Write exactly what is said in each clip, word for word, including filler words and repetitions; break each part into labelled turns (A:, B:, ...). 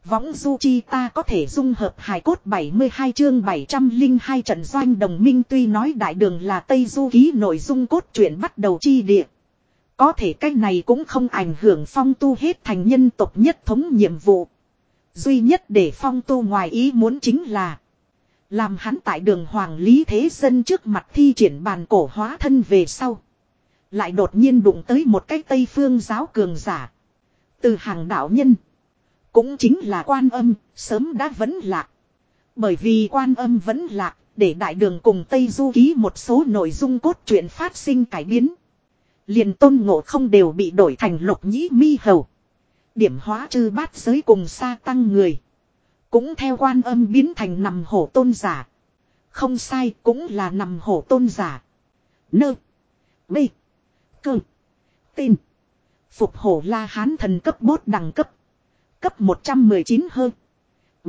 A: Võng du chi ta có thể dung hợp hài cốt bảy mươi hai chương bảy trăm linh hai trận doanh đồng minh tuy nói đại đường là Tây Du ký nội dung cốt truyện bắt đầu chi địa. Có thể cách này cũng không ảnh hưởng Phong Tu hết thành nhân tộc nhất thống nhiệm vụ. Duy nhất để Phong Tu ngoài ý muốn chính là làm hắn tại đường Hoàng Lý Thế Dân trước mặt thi triển bàn cổ hóa thân về sau. Lại đột nhiên đụng tới một cái Tây Phương giáo cường giả. Từ hàng đạo nhân. Cũng chính là Quan Âm, sớm đã vẫn lạc. Bởi vì Quan Âm vẫn lạc, để đại đường cùng Tây Du ký một số nội dung cốt truyện phát sinh cải biến. Liền Tôn Ngộ Không đều bị đổi thành Lục Nhĩ Mi Hầu. Điểm hóa chư bát giới cùng sa tăng người. Cũng theo Quan Âm biến thành nằm hổ tôn giả. Không sai, cũng là nằm hổ tôn giả. Nơ. B. Cơ. Tin. Phục hổ La Hán thần cấp bốt đẳng cấp. Cấp một trăm mười chín hơn. B.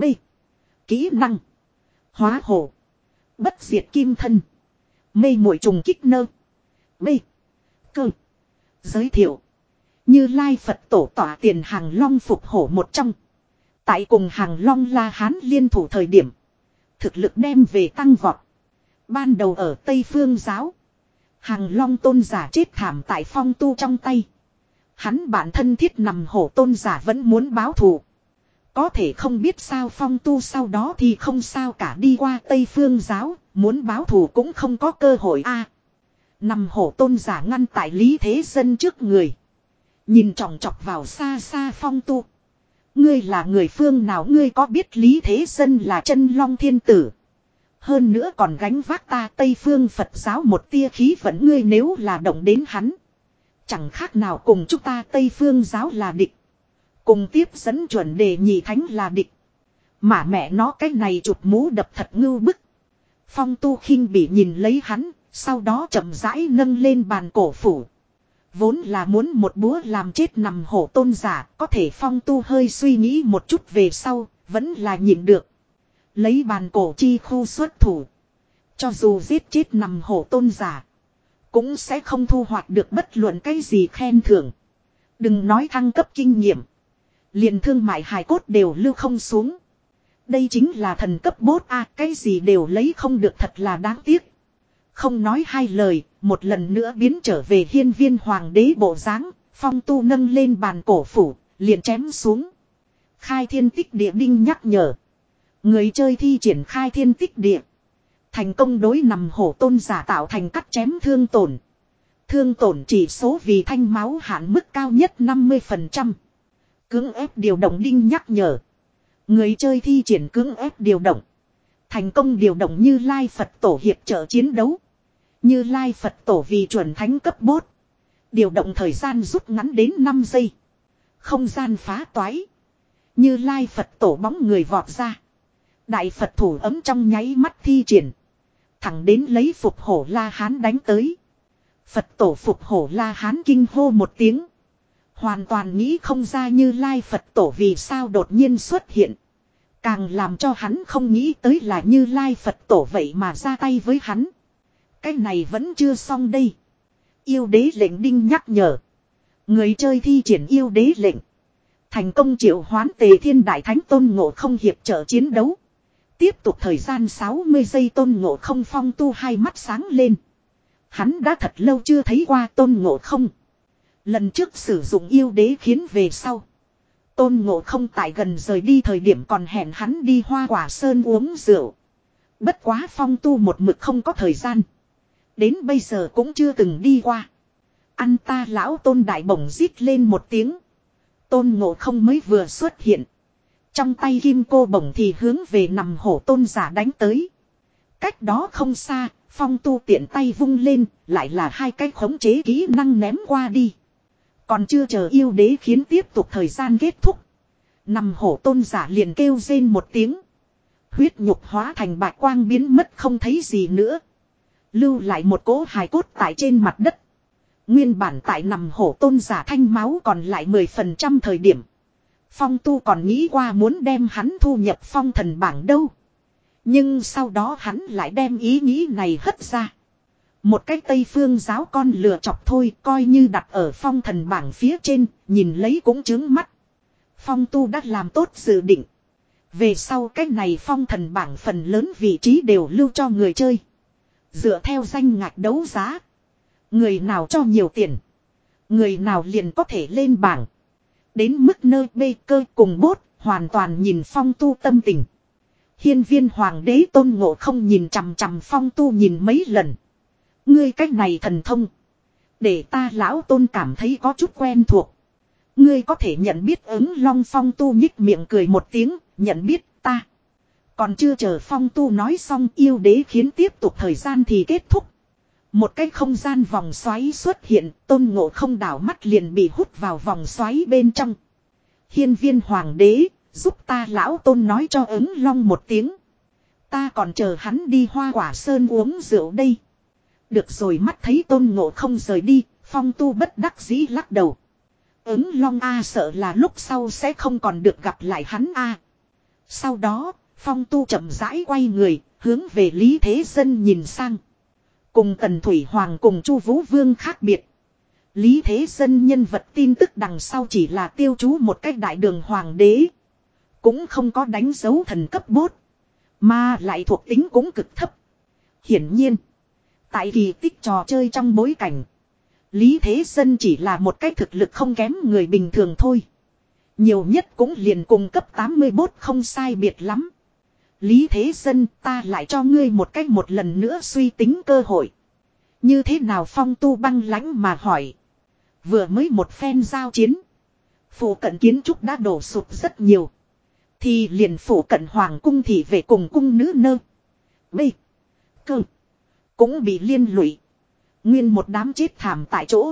A: Kỹ năng. Hóa hổ. Bất diệt kim thân. Mê muội trùng kích nơ. B. Cơ. Giới thiệu. Như Lai Phật tổ tỏa tiền hàng long phục hổ một trong. Tại cùng hàng long La Hán liên thủ thời điểm. Thực lực đem về tăng vọt. Ban đầu ở Tây Phương giáo. Hàng long tôn giả chết thảm tại Phong Tu trong tay. Hắn bản thân thiết nằm hổ tôn giả vẫn muốn báo thù. Có thể không biết sao Phong Tu sau đó thì không sao cả đi qua Tây Phương giáo. Muốn báo thù cũng không có cơ hội a. À, nằm hổ tôn giả ngăn tại Lý Thế Dân trước người. Nhìn trọng chọc vào xa xa Phong Tu. Ngươi là người phương nào, ngươi có biết Lý Thế Dân là chân long thiên tử. Hơn nữa còn gánh vác ta Tây Phương Phật giáo một tia khí vận, ngươi nếu là động đến hắn. Chẳng khác nào cùng chúng ta Tây Phương giáo là địch. Cùng tiếp dẫn chuẩn đề nhị thánh là địch. Mà mẹ nó cái này chụp mũ đập thật ngưu bức. Phong Tu khinh bỉ nhìn lấy hắn, sau đó chậm rãi nâng lên bàn cổ phủ. Vốn là muốn một búa làm chết nằm hổ tôn giả, có thể Phong Tu hơi suy nghĩ một chút về sau, vẫn là nhịn được. Lấy bàn cổ chi khu xuất thủ. Cho dù giết chết nằm hổ tôn giả, cũng sẽ không thu hoạch được bất luận cái gì khen thưởng. Đừng nói thăng cấp kinh nghiệm. Liền thương mại hài cốt đều lưu không xuống. Đây chính là thần cấp bốt a, à, cái gì đều lấy không được, thật là đáng tiếc. Không nói hai lời, một lần nữa biến trở về hiên viên hoàng đế bộ dáng. Phong Tu nâng lên bàn cổ phủ, liền chém xuống. Khai thiên tích địa đinh nhắc nhở. Người chơi thi triển khai thiên tích địa. Thành công đối nằm hổ tôn giả tạo thành cắt chém thương tổn. Thương tổn chỉ số vì thanh máu hạn mức cao nhất năm mươi phần trăm. Cưỡng ép điều động đinh nhắc nhở. Người chơi thi triển cưỡng ép điều động. Thành công điều động Như Lai Phật tổ hiệp trợ chiến đấu. Như Lai Phật tổ vì chuẩn thánh cấp bốt. Điều động thời gian rút ngắn đến năm giây. Không gian phá toái. Như Lai Phật tổ bóng người vọt ra. Đại Phật thủ ấm trong nháy mắt thi triển. Thẳng đến lấy phục hổ La Hán đánh tới. Phật tổ phục hổ La Hán kinh hô một tiếng. Hoàn toàn nghĩ không ra Như Lai Phật tổ vì sao đột nhiên xuất hiện. Càng làm cho hắn không nghĩ tới là Như Lai Phật tổ vậy mà ra tay với hắn. Cái này vẫn chưa xong đây. Yêu đế lệnh đinh nhắc nhở. Người chơi thi triển yêu đế lệnh. Thành công triệu hoán Tề Thiên Đại Thánh Tôn Ngộ Không hiệp trợ chiến đấu. Tiếp tục thời gian sáu mươi giây. Tôn Ngộ Không Phong Tu hai mắt sáng lên. Hắn đã thật lâu chưa thấy qua Tôn Ngộ Không. Lần trước sử dụng yêu đế khiến về sau. Tôn Ngộ Không tại gần rời đi thời điểm còn hẹn hắn đi Hoa Quả Sơn uống rượu. Bất quá Phong Tu một mực không có thời gian. Đến bây giờ cũng chưa từng đi qua. Ăn ta lão Tôn đại bổng rít lên một tiếng. Tôn Ngộ Không mới vừa xuất hiện. Trong tay kim cô bổng thì hướng về nằm hổ tôn giả đánh tới. Cách đó không xa, Phong Tu tiện tay vung lên, lại là hai cái khống chế kỹ năng ném qua đi. Còn chưa chờ yêu đế khiến tiếp tục thời gian kết thúc. Nằm hổ tôn giả liền kêu rên một tiếng. Huyết nhục hóa thành bạch quang biến mất không thấy gì nữa. Lưu lại một cỗ hài cốt tại trên mặt đất. Nguyên bản tại nằm hổ tôn giả thanh máu còn lại mười phần trăm thời điểm. Phong Tu còn nghĩ qua muốn đem hắn thu nhập phong thần bảng đâu. Nhưng sau đó hắn lại đem ý nghĩ này hất ra. Một cái Tây Phương giáo con lừa chọc thôi, coi như đặt ở phong thần bảng phía trên, nhìn lấy cũng trướng mắt. Phong Tu đã làm tốt dự định. Về sau cái này phong thần bảng phần lớn vị trí đều lưu cho người chơi. Dựa theo danh ngạch đấu giá. Người nào cho nhiều tiền. Người nào liền có thể lên bảng. Đến mức nơi bê cơ cùng bốt hoàn toàn nhìn Phong Tu tâm tình. Hiên viên hoàng đế Tôn Ngộ không nhìn chằm chằm Phong Tu nhìn mấy lần. Ngươi cách này thần thông. Để ta lão Tôn cảm thấy có chút quen thuộc. Ngươi có thể nhận biết ứng long. Phong Tu nhích miệng cười một tiếng. Nhận biết ta. Còn chưa chờ Phong Tu nói xong yêu đế khiến tiếp tục thời gian thì kết thúc. Một cái không gian vòng xoáy xuất hiện. Tôn Ngộ không đảo mắt liền bị hút vào vòng xoáy bên trong. Hiên viên hoàng đế. Giúp ta lão Tôn nói cho ứng long một tiếng. Ta còn chờ hắn đi Hoa Quả Sơn uống rượu đây. Được rồi, mắt thấy Tôn Ngộ không rời đi. Phong Tu bất đắc dĩ lắc đầu. Ứng long a sợ là lúc sau sẽ không còn được gặp lại hắn a. Sau đó, Phong Tu chậm rãi quay người, hướng về Lý Thế Dân nhìn sang. Cùng Tần Thủy Hoàng cùng Chu Vũ Vương khác biệt. Lý Thế Dân nhân vật tin tức đằng sau chỉ là tiêu chú một cách đại đường hoàng đế. Cũng không có đánh dấu thần cấp bốt. Mà lại thuộc tính cũng cực thấp. Hiển nhiên, tại kỳ tích trò chơi trong bối cảnh, Lý Thế Dân chỉ là một cái thực lực không kém người bình thường thôi. Nhiều nhất cũng liền cùng cấp tám mươi bốt không sai biệt lắm. Lý Thế Dân, ta lại cho ngươi một cách một lần nữa suy tính cơ hội. Như thế nào? Phong Tu băng lãnh mà hỏi. Vừa mới một phen giao chiến, phủ cận kiến trúc đã đổ sụp rất nhiều. Thì liền phủ cận hoàng cung thì về cùng cung nữ nơ. B. Cơ. Cũng bị liên lụy. Nguyên một đám chết thảm tại chỗ.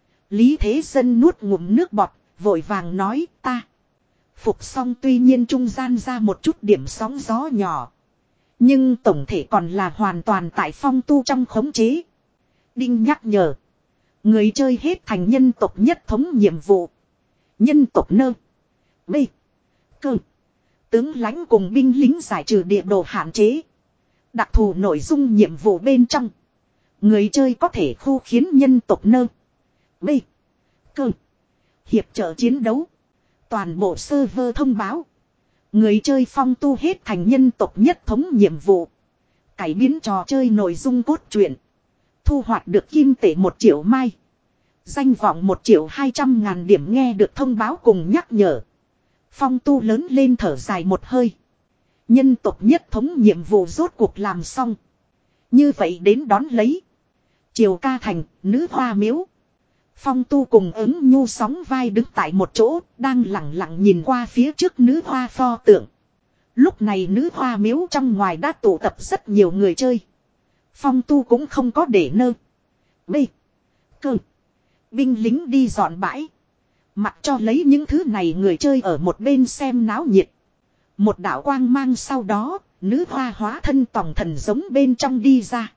A: Lý Thế Dân nuốt ngụm nước bọt. Vội vàng nói ta. Phục xong tuy nhiên trung gian ra một chút điểm sóng gió nhỏ. Nhưng tổng thể còn là hoàn toàn tại Phong Tu trong khống chế. Đinh nhắc nhở. Người chơi hết thành nhân tộc nhất thống nhiệm vụ. Nhân tộc nơ. B. Cơ. Tướng lãnh cùng binh lính giải trừ địa đồ hạn chế. Đặc thù nội dung nhiệm vụ bên trong. Người chơi có thể khu khiến nhân tộc nơ. B. Cơ. Hiệp trợ chiến đấu. Toàn bộ server thông báo. Người chơi Phong Tu hết thành nhân tộc nhất thống nhiệm vụ. Cải biến trò chơi nội dung cốt truyện. Thu hoạch được kim tệ một triệu mai. Danh vọng một triệu hai trăm ngàn điểm. Nghe được thông báo cùng nhắc nhở. Phong Tu lớn lên thở dài một hơi. Nhân tộc nhất thống nhiệm vụ rốt cuộc làm xong. Như vậy đến đón lấy. Triều Ca Thành, Nữ Hoa Miếu. Phong Tu cùng ứng nhu sóng vai đứng tại một chỗ, đang lặng lặng nhìn qua phía trước Nữ Hoa pho tượng. Lúc này Nữ Hoa Miếu trong ngoài đã tụ tập rất nhiều người chơi. Phong Tu cũng không có để nơ. B. Cơ. Binh lính đi dọn bãi. Mặc cho lấy những thứ này người chơi ở một bên xem náo nhiệt. Một đạo quang mang sau đó, Nữ Hoa hóa thân tòng thần giống bên trong đi ra.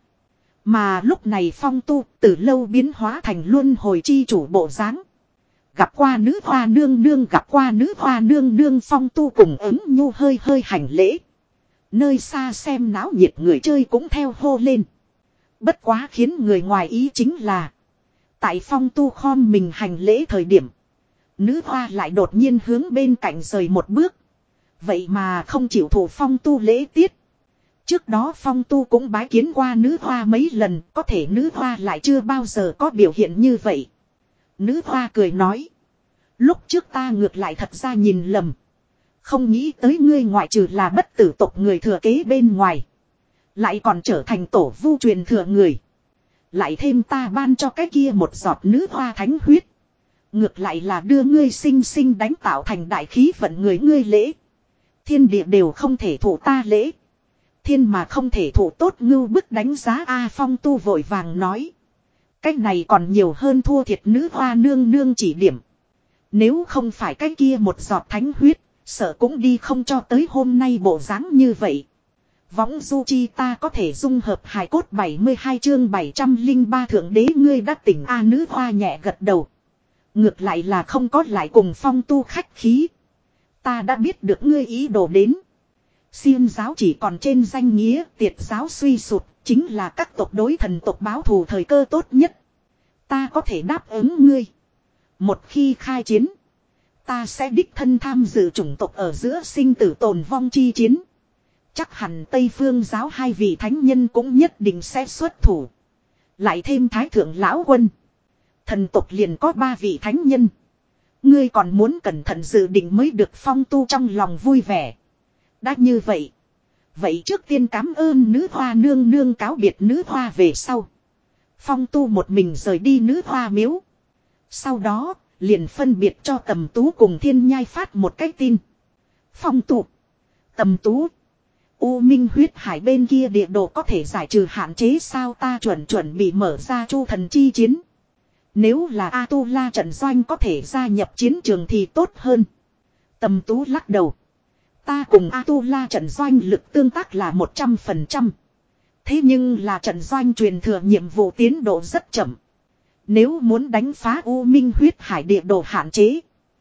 A: Mà lúc này Phong Tu từ lâu biến hóa thành luân hồi chi chủ bộ dáng. Gặp qua Nữ Hoa nương nương, gặp qua Nữ Hoa nương nương. Phong Tu cùng ứng nhu hơi hơi hành lễ. Nơi xa xem náo nhiệt người chơi cũng theo hô lên. Bất quá khiến người ngoài ý chính là, tại Phong Tu khom mình hành lễ thời điểm, Nữ Hoa lại đột nhiên hướng bên cạnh rời một bước. Vậy mà không chịu thủ Phong Tu lễ tiết. Trước đó Phong Tu cũng bái kiến qua Nữ Hoa mấy lần, có thể Nữ Hoa lại chưa bao giờ có biểu hiện như vậy. Nữ Hoa cười nói. Lúc trước ta ngược lại thật ra nhìn lầm. Không nghĩ tới ngươi ngoại trừ là bất tử tộc người thừa kế bên ngoài. Lại còn trở thành tổ vu truyền thừa người. Lại thêm ta ban cho cái kia một giọt Nữ Hoa thánh huyết. Ngược lại là đưa ngươi sinh sinh đánh tạo thành đại khí vận người. Ngươi lễ. Thiên địa đều không thể thủ ta lễ. Thiên mà không thể thủ tốt ngưu bức đánh giá. A Phong Tu vội vàng nói. Cách này còn nhiều hơn thua thiệt Nữ Hoa nương nương chỉ điểm. Nếu không phải cái kia một giọt thánh huyết, sợ cũng đi không cho tới hôm nay bộ dáng như vậy. Võng du chi ta có thể dung hợp hài cốt. Bảy mươi hai chương bảy trăm lẻ ba thượng đế ngươi đã tỉnh. A Nữ Hoa nhẹ gật đầu. Ngược lại là không có lại cùng Phong Tu khách khí. Ta đã biết được ngươi ý đồ đến. Xiên giáo chỉ còn trên danh nghĩa, tiệt giáo suy sụp, chính là các tộc đối thần tộc báo thù thời cơ tốt nhất. Ta có thể đáp ứng ngươi. Một khi khai chiến, Ta sẽ đích thân tham dự chủng tộc ở giữa sinh tử tồn vong chi chiến. Chắc hẳn Tây Phương giáo hai vị thánh nhân cũng nhất định sẽ xuất thủ. Lại thêm Thái Thượng Lão Quân. Thần tộc liền có ba vị thánh nhân. Ngươi còn muốn cẩn thận dự định mới được. Phong Tu trong lòng vui vẻ. Đã như vậy. Vậy trước tiên cảm ơn nữ hoa nương nương cáo biệt nữ hoa về sau. Phong Tu một mình rời đi nữ hoa miếu. Sau đó liền phân biệt cho Tầm Tú cùng Thiên Nhai phát một cái tin. Phong Tu, Tầm Tú, U Minh huyết hải bên kia địa đồ có thể giải trừ hạn chế sao? Ta chuẩn chuẩn bị mở ra Chu thần chi chiến. Nếu là A-tu-la trận doanh có thể gia nhập chiến trường thì tốt hơn. Tầm Tú lắc đầu. Ta cùng A-tu-la trận doanh lực tương tác là một trăm phần trăm. Thế nhưng là trận doanh truyền thừa nhiệm vụ tiến độ rất chậm. Nếu muốn đánh phá U Minh huyết hải địa đồ hạn chế.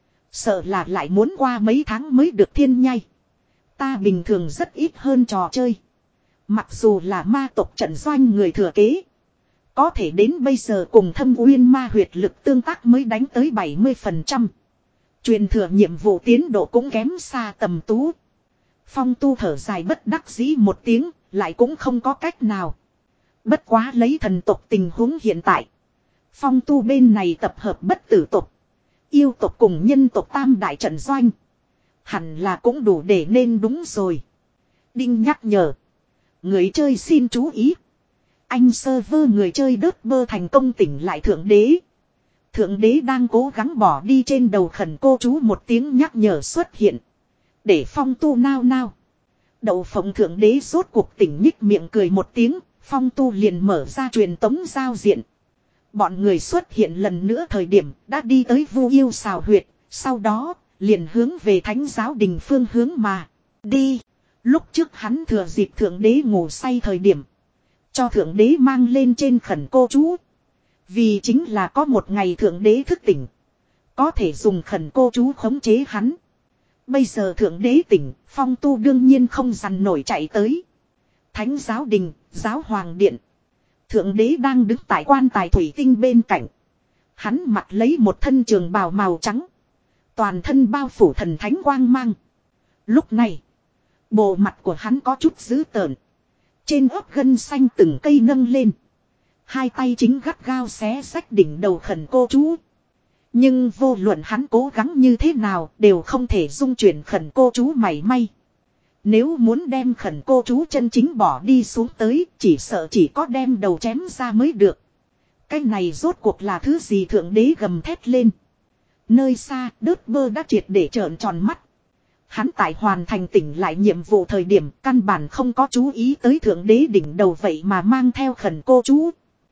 A: Sợ là lại muốn qua mấy tháng mới được. Thiên Nhai, ta bình thường rất ít hơn trò chơi. Mặc dù là ma tộc trận doanh người thừa kế. Có thể đến bây giờ cùng Thâm Uyên ma huyệt lực tương tác mới đánh tới bảy mươi phần trăm. Truyền thừa nhiệm vụ tiến độ cũng kém xa. Tầm Tú. Phong Tu thở dài bất đắc dĩ một tiếng, lại cũng không có cách nào. Bất quá lấy thần tộc tình huống hiện tại. Phong Tu bên này tập hợp bất tử tộc, yêu tộc cùng nhân tộc tam đại trận doanh. Hẳn là cũng đủ để nên đúng rồi. Đinh nhắc nhở. Người chơi xin chú ý. Anh server người chơi đớt bơ thành công tỉnh lại Thượng Đế. Thượng Đế đang cố gắng bỏ đi trên đầu khẩn cô chú. Một tiếng nhắc nhở xuất hiện. Để Phong Tu nao nao. Đậu phộng Thượng Đế rốt cuộc tỉnh nhích miệng cười một tiếng. Phong Tu liền mở ra truyền tống giao diện. Bọn người xuất hiện lần nữa thời điểm đã đi tới Vu Yêu xào huyệt. Sau đó liền hướng về Thánh giáo đình phương hướng mà đi. Lúc trước hắn thừa dịp Thượng Đế ngủ say thời điểm. Cho Thượng Đế mang lên trên khẩn cô chú. Vì chính là có một ngày Thượng Đế thức tỉnh. Có thể dùng khẩn cô chú khống chế hắn. Bây giờ Thượng Đế tỉnh, Phong Tu đương nhiên không dằn nổi chạy tới. Thánh giáo đình, giáo hoàng điện. Thượng Đế đang đứng tại quan tài thủy tinh bên cạnh. Hắn mặc lấy một thân trường bào màu trắng. Toàn thân bao phủ thần thánh quang mang. Lúc này, bộ mặt của hắn có chút dữ tợn. Trên ớt gân xanh từng cây nâng lên. Hai tay chính gắt gao xé xách đỉnh đầu khẩn cô chú. Nhưng vô luận hắn cố gắng như thế nào đều không thể dung chuyển khẩn cô chú mảy may. Nếu muốn đem khẩn cô chú chân chính bỏ đi xuống tới, chỉ sợ chỉ có đem đầu chém ra mới được. Cái này rốt cuộc là thứ gì? Thượng Đế gầm thét lên. Nơi xa, đớt bơ đã triệt để trợn tròn mắt. Hắn tại hoàn thành tỉnh lại nhiệm vụ thời điểm căn bản không có chú ý tới Thượng Đế đỉnh đầu vậy mà mang theo khẩn cô chú.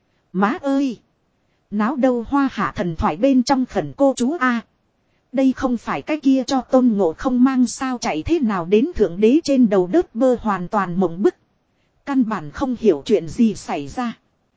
A: Má ơi! Náo đâu Hoa Hạ thần thoại bên trong khẩn cô chú a. Đây không phải cái kia cho Tôn Ngộ Không mang sao chạy thế nào đến Thượng Đế trên đầu đớt bơ hoàn toàn mộng bức. Căn bản không hiểu chuyện gì xảy ra.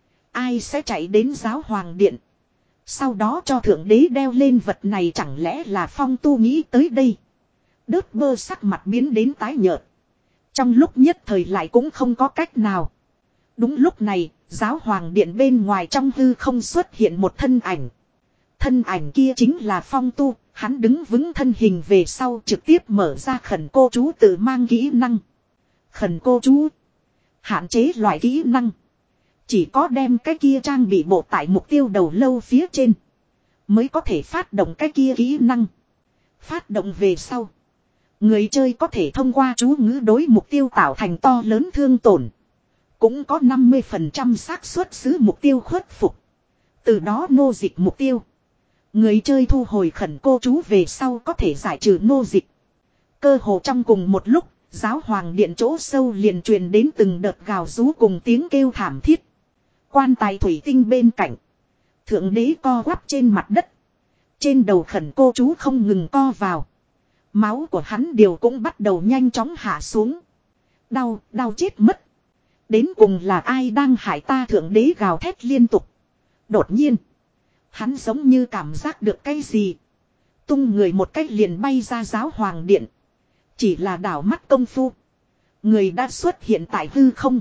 A: Ai sẽ chạy đến giáo hoàng điện. Sau đó cho Thượng Đế đeo lên vật này, chẳng lẽ là Phong Tu nghĩ tới đây. Đớt bơ sắc mặt biến đến tái nhợt. Trong lúc nhất thời lại cũng không có cách nào. Đúng lúc này, giáo hoàng điện bên ngoài trong hư không xuất hiện một thân ảnh. Thân ảnh kia chính là Phong Tu. Hắn đứng vững thân hình về sau trực tiếp mở ra khẩn cô chú tự mang kỹ năng. Khẩn cô chú. Hạn chế loại kỹ năng. Chỉ có đem cái kia trang bị bộ tại mục tiêu đầu lâu phía trên. Mới có thể phát động cái kia kỹ năng. Phát động về sau. Người chơi có thể thông qua chú ngữ đối mục tiêu tạo thành to lớn thương tổn. Cũng có năm mươi phần trăm xác suất xứ mục tiêu khuất phục. Từ đó nô dịch mục tiêu. Người chơi thu hồi khẩn cô chú về sau có thể giải trừ nô dịch. Cơ hồ trong cùng một lúc, giáo hoàng điện chỗ sâu liền truyền đến từng đợt gào rú cùng tiếng kêu thảm thiết. Quan tài thủy tinh bên cạnh. Thượng Đế co quắp trên mặt đất. Trên đầu khẩn cô chú không ngừng co vào. Máu của hắn đều cũng bắt đầu nhanh chóng hạ xuống. Đau, đau chết mất. Đến cùng là ai đang hại ta? Thượng Đế gào thét liên tục. Đột nhiên. Hắn giống như cảm giác được cái gì. Tung người một cách liền bay ra giáo hoàng điện. Chỉ là đảo mắt công phu. Người đã xuất hiện tại hư không.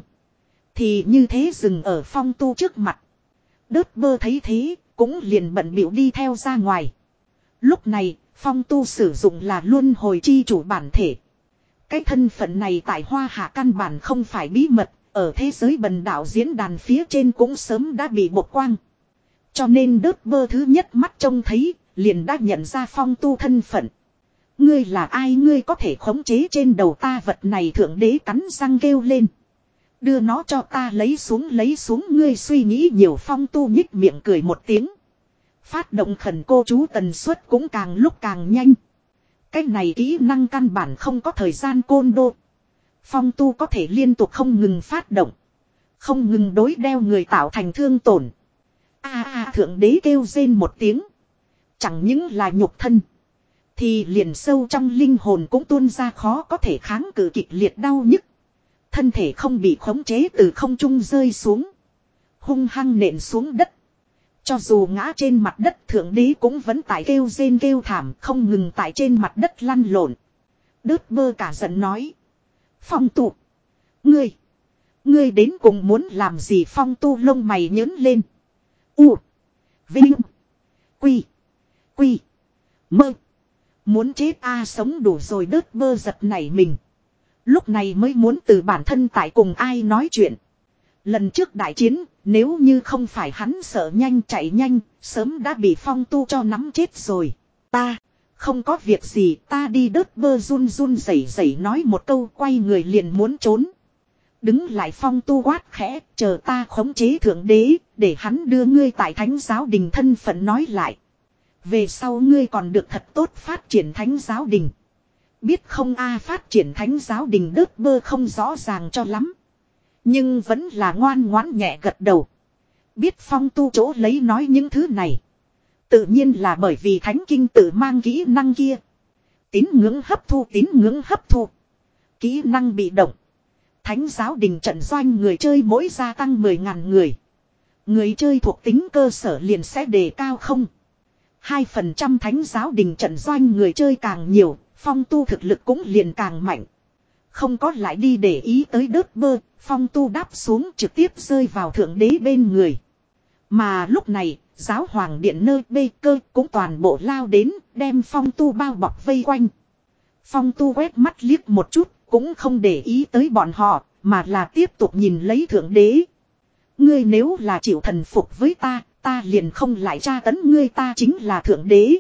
A: Thì như thế dừng ở Phong Tu trước mặt. Đớt bơ thấy thế cũng liền bận bịu đi theo ra ngoài. Lúc này Phong tu sử dụng là luân hồi chi chủ bản thể. Cái thân phận này tại Hoa Hạ căn bản không phải bí mật, ở thế giới bần đạo diễn đàn phía trên cũng sớm đã bị bộc quang. Cho nên đớt bơ thứ nhất mắt trông thấy, liền đã nhận ra phong tu thân phận. Ngươi là ai, ngươi có thể khống chế trên đầu ta vật này, thượng đế cắn răng kêu lên. Đưa nó cho ta, lấy xuống lấy xuống, ngươi suy nghĩ nhiều. Phong tu nhích miệng cười một tiếng. Phát động khẩn cô chú tần suất cũng càng lúc càng nhanh. Cái này kỹ năng căn bản không có thời gian côn đô. Phong tu có thể liên tục không ngừng phát động. Không ngừng đối đeo người tạo thành thương tổn. A a thượng đế kêu rên một tiếng. Chẳng những là nhục thân. Thì liền sâu trong linh hồn cũng tuôn ra khó có thể kháng cự kịch liệt đau nhức. Thân thể không bị khống chế từ không trung rơi xuống. Hung hăng nện xuống đất. Cho dù ngã trên mặt đất, thượng đế cũng vẫn tại kêu rên kêu thảm, không ngừng tại trên mặt đất lăn lộn. Đớt bơ cả giận nói. Phong tu. Ngươi. Ngươi đến cùng muốn làm gì? Phong tu lông mày nhớn lên. U. Vinh. Quy. Quy. Mơ. Muốn chết a à, sống đủ rồi. Đớt bơ giật nảy mình. Lúc này mới muốn từ bản thân tại cùng ai nói chuyện. Lần trước đại chiến, nếu như không phải hắn sợ nhanh chạy nhanh, sớm đã bị phong tu cho nắm chết rồi. Ta, không có việc gì, ta đi. Đớt bơ run run rẩy rẩy nói một câu, quay người liền muốn trốn. Đứng lại. Phong tu quát khẽ, chờ ta khống chế thượng đế, để hắn đưa ngươi tại thánh giáo đình thân phận nói lại. Về sau ngươi còn được thật tốt phát triển thánh giáo đình. Biết không a? Phát triển thánh giáo đình đớt bơ không rõ ràng cho lắm. Nhưng vẫn là ngoan ngoãn nhẹ gật đầu. Biết phong tu chỗ lấy nói những thứ này. Tự nhiên là bởi vì thánh kinh tự mang kỹ năng kia. Tín ngưỡng hấp thu, tín ngưỡng hấp thu. Kỹ năng bị động. Thánh giáo đình trận doanh người chơi mỗi gia tăng mười ngàn người. Người chơi thuộc tính cơ sở liền sẽ đề cao không. hai phần trăm thánh giáo đình trận doanh người chơi càng nhiều, phong tu thực lực cũng liền càng mạnh. Không có lại đi để ý tới đớt bơ, phong tu đáp xuống trực tiếp rơi vào thượng đế bên người. Mà lúc này, giáo hoàng điện nơi bê cơ cũng toàn bộ lao đến, đem phong tu bao bọc vây quanh. Phong tu quét mắt liếc một chút, cũng không để ý tới bọn họ, mà là tiếp tục nhìn lấy thượng đế. Ngươi nếu là chịu thần phục với ta, ta liền không lại tra tấn ngươi, ta chính là thượng đế.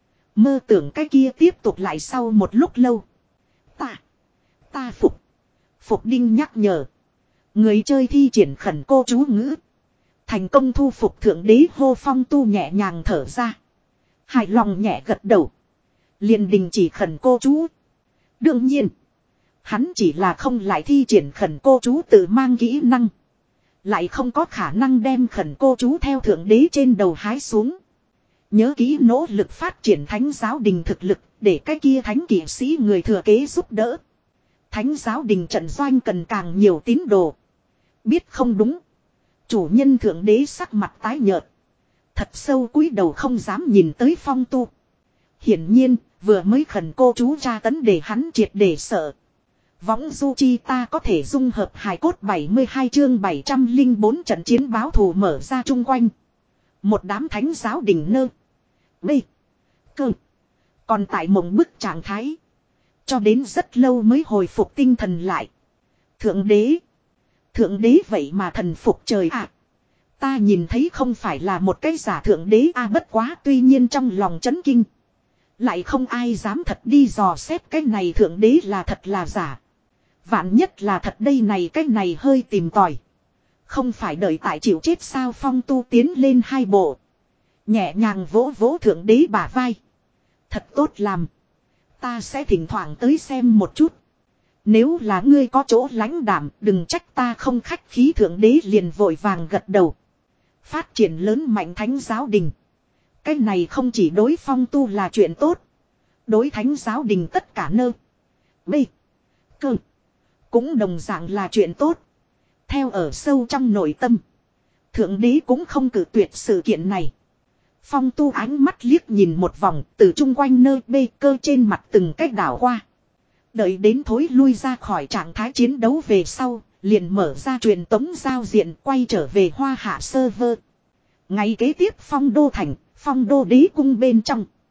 A: Mơ tưởng cái kia tiếp tục lại sau một lúc lâu. Ta, ta phục. Phục đinh nhắc nhở. Người chơi thi triển khẩn cô chú ngữ. Thành công thu phục thượng đế. Hô phong tu nhẹ nhàng thở ra. Hài lòng nhẹ gật đầu. Liền đình chỉ khẩn cô chú. Đương nhiên. Hắn chỉ là không lại thi triển khẩn cô chú tự mang kỹ năng. Lại không có khả năng đem khẩn cô chú theo thượng đế trên đầu hái xuống. Nhớ kỹ nỗ lực phát triển thánh giáo đình thực lực. Để cái kia thánh kỵ sĩ người thừa kế giúp đỡ. Thánh giáo đình trận doanh cần càng nhiều tín đồ. Biết không đúng. Chủ nhân thượng đế sắc mặt tái nhợt. Thật sâu cúi đầu không dám nhìn tới phong tu. Hiển nhiên vừa mới khẩn cô chú tra tấn để hắn triệt để sợ. Võng du chi ta có thể dung hợp hài cốt bảy mươi hai chương bảy trăm lẻ bốn trận chiến báo thù mở ra chung quanh. Một đám thánh giáo đình nơ. B. Cơ. Còn tại mộng bức trạng thái. Cho đến rất lâu mới hồi phục tinh thần lại. Thượng đế. Thượng đế vậy mà thần phục trời ạ. À. Ta nhìn thấy không phải là một cái giả thượng đế a à, bất quá tuy nhiên trong lòng chấn kinh. Lại không ai dám thật đi dò xét cái này thượng đế là thật là giả. Vạn nhất là thật đây này cái này hơi tìm tòi. Không phải đợi tại chịu chết sao. Phong tu tiến lên hai bộ. Nhẹ nhàng vỗ vỗ thượng đế bả vai. Thật tốt làm. Ta sẽ thỉnh thoảng tới xem một chút. Nếu là ngươi có chỗ lãnh đảm, đừng trách ta không khách khí. Thượng đế liền vội vàng gật đầu. Phát triển lớn mạnh thánh giáo đình. Cái này không chỉ đối phong tu là chuyện tốt. Đối thánh giáo đình tất cả nơ. B. Cơ. Cũng đồng dạng là chuyện tốt. Theo ở sâu trong nội tâm. Thượng đế cũng không cử tuyệt sự kiện này. Phong tu ánh mắt liếc nhìn một vòng từ chung quanh nơi bê cơ trên mặt từng cách đảo qua. Đợi đến thối lui ra khỏi trạng thái chiến đấu về sau, liền mở ra truyền tống giao diện quay trở về Hoa Hạ server. Ngày kế tiếp phong đô thành, phong đô đế cung bên trong.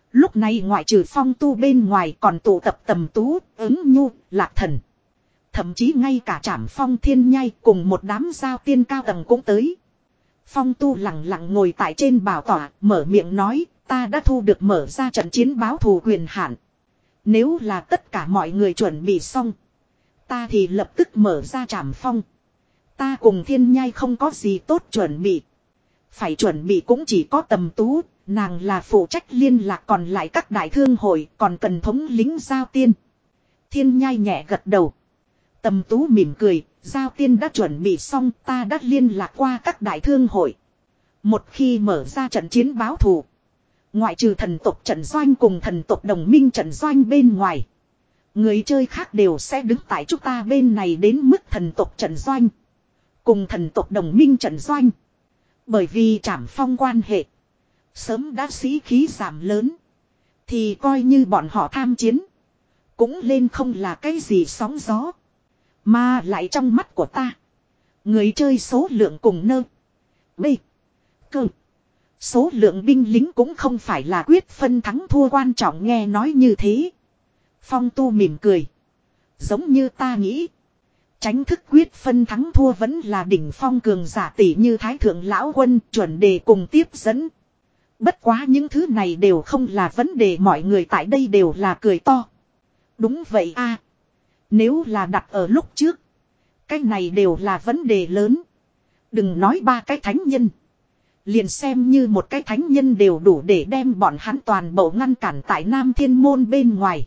A: Lúc này ngoại trừ Phong Tu bên ngoài còn tụ tập Tầm Tú, Ứng Nhu, Lạc Thần. Thậm chí ngay cả Trảm Phong Thiên Nhai cùng một đám giao tiên cao tầng cũng tới. Phong Tu lặng lặng ngồi tại trên bảo tọa, mở miệng nói, ta đã thu được mở ra trận chiến báo thù quyền hạn. Nếu là tất cả mọi người chuẩn bị xong, ta thì lập tức mở ra Trảm Phong. Ta cùng Thiên Nhai không có gì tốt chuẩn bị. Phải chuẩn bị cũng chỉ có Tầm Tú, nàng là phụ trách liên lạc còn lại các đại thương hội, còn cần thống lĩnh giao tiên. Thiên Nhai nhẹ gật đầu. Tầm Tú mỉm cười, giao tiên đã chuẩn bị xong, ta đã liên lạc qua các đại thương hội. Một khi mở ra trận chiến báo thù, ngoại trừ thần tộc trận doanh cùng thần tộc đồng minh trận doanh bên ngoài, người chơi khác đều sẽ đứng tại chúng ta bên này đến mức thần tộc trận doanh cùng thần tộc đồng minh trận doanh. Bởi vì Trảm Phong quan hệ sớm đã sĩ khí giảm lớn, thì coi như bọn họ tham chiến cũng lên không là cái gì sóng gió. Mà lại trong mắt của ta, người chơi số lượng cùng nơ B Cơ số lượng binh lính cũng không phải là quyết phân thắng thua quan trọng. Nghe nói như thế, Phong Tu mỉm cười. Giống như ta nghĩ, tránh thức quyết phân thắng thua vẫn là đỉnh phong cường giả tỷ như Thái Thượng Lão Quân chuẩn đề cùng tiếp dẫn. Bất quá những thứ này đều không là vấn đề, mọi người tại đây đều là cười to. Đúng vậy a, nếu là đặt ở lúc trước, cái này đều là vấn đề lớn. Đừng nói ba cái thánh nhân, liền xem như một cái thánh nhân đều đủ để đem bọn hắn toàn bộ ngăn cản tại Nam Thiên Môn bên ngoài.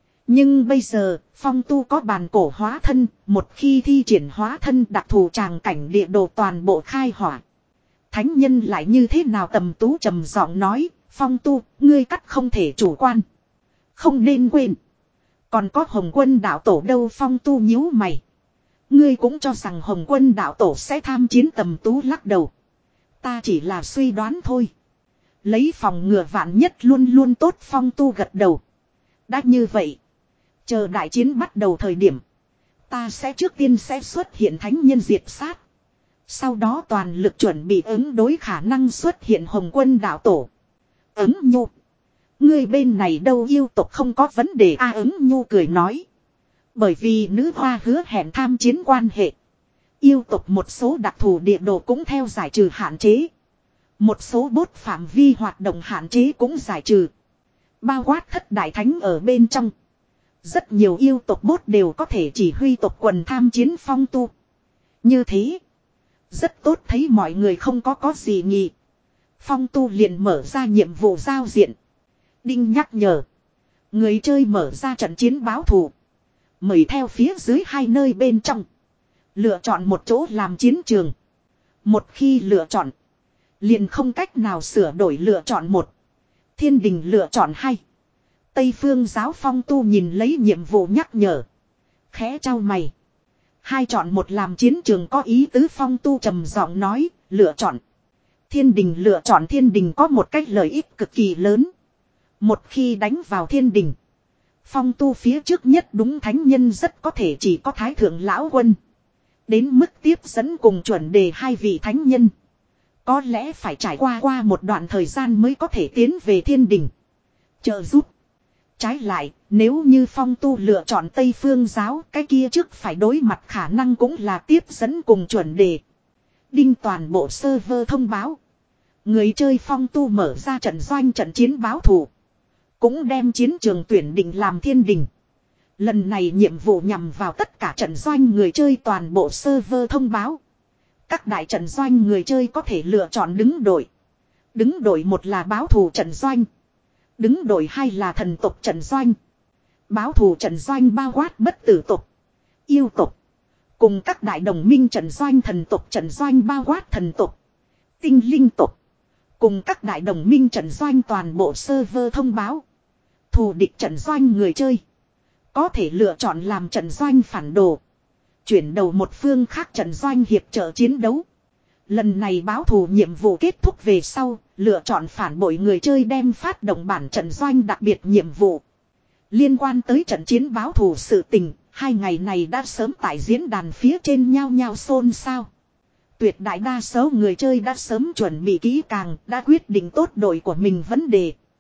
A: Nhưng bây giờ, Phong Tu có bàn cổ hóa thân, một khi thi triển hóa thân đặc thù tràng cảnh địa đồ toàn bộ khai hỏa. Thánh nhân lại như thế nào? Tầm Tú trầm giọng nói, Phong Tu, ngươi cắt không thể chủ quan. Không nên quên, còn có Hồng Quân đạo tổ đâu? Phong Tu nhíu mày. Ngươi cũng cho rằng Hồng Quân đạo tổ sẽ tham chiến? Tầm Tú lắc đầu. Ta chỉ là suy đoán thôi. Lấy phòng ngừa vạn nhất luôn luôn tốt. Phong Tu gật đầu. Đã như vậy, chờ đại chiến bắt đầu thời điểm, ta sẽ trước tiên sẽ xuất hiện thánh nhân diệt sát. Sau đó toàn lực chuẩn bị ứng đối khả năng xuất hiện Hồng Quân đạo tổ. Ứng Nhu, ngươi bên này đâu? Yêu tộc không có vấn đề a? Ứng Nhu cười nói. Bởi vì nữ hoa hứa hẹn tham chiến quan hệ, yêu tộc một số đặc thù địa đồ cũng theo giải trừ hạn chế. Một số bốt phạm vi hoạt động hạn chế cũng giải trừ, bao quát thất đại thánh ở bên trong. Rất nhiều yêu tộc bốt đều có thể chỉ huy tộc quần tham chiến. Phong Tu, như thế rất tốt, thấy mọi người không có có gì nghị. Phong Tu liền mở ra nhiệm vụ giao diện. Đinh nhắc nhở, người chơi mở ra trận chiến báo thù, mời theo phía dưới hai nơi bên trong lựa chọn một chỗ làm chiến trường. Một khi lựa chọn, liền không cách nào sửa đổi. Lựa chọn một, Thiên Đình. Lựa chọn hai, Tây Phương Giáo. Phong Tu nhìn lấy nhiệm vụ nhắc nhở, khẽ trao mày. Hai chọn một làm chiến trường có ý tứ. Phong Tu trầm giọng nói, lựa chọn Thiên Đình. Lựa chọn Thiên Đình có một cách lợi ích cực kỳ lớn. Một khi đánh vào Thiên Đình, Phong Tu phía trước nhất đúng thánh nhân rất có thể chỉ có Thái Thượng Lão Quân. Đến mức tiếp dẫn cùng chuẩn đề hai vị thánh nhân, có lẽ phải trải qua qua một đoạn thời gian mới có thể tiến về Thiên Đình trợ giúp. Trái lại, nếu như Phong Tu lựa chọn Tây Phương Giáo, cái kia trước phải đối mặt khả năng cũng là tiếp dẫn cùng chuẩn đề. Đinh, toàn bộ server thông báo. Người chơi Phong Tu mở ra trận doanh trận chiến báo thù, cũng đem chiến trường tuyển định làm Thiên Đình. Lần này nhiệm vụ nhằm vào tất cả trận doanh người chơi, toàn bộ server thông báo. Các đại trận doanh người chơi có thể lựa chọn đứng đội. Đứng đội một là báo thù trận doanh, đứng đội hai là thần tộc trận doanh. Báo thù trận doanh bao quát bất tử tộc, yêu tộc, cùng các đại đồng minh trận doanh. Thần tộc trận doanh bao quát thần tộc, tinh linh tộc, cùng các đại đồng minh trận doanh. Toàn bộ server thông báo. Thù địch trận doanh người chơi có thể lựa chọn làm trận doanh phản đồ, chuyển đầu một phương khác trận doanh hiệp trợ chiến đấu. Lần này báo thù nhiệm vụ kết thúc về sau, lựa chọn phản bội người chơi đem phát động bản trận doanh đặc biệt nhiệm vụ. Liên quan tới trận chiến báo thù sự tình, hai ngày này đã sớm tại diễn đàn phía trên nhao nhao xôn xao. Tuyệt đại đa số người chơi đã sớm chuẩn bị kỹ càng, đã quyết định tốt đội của mình vấn đề.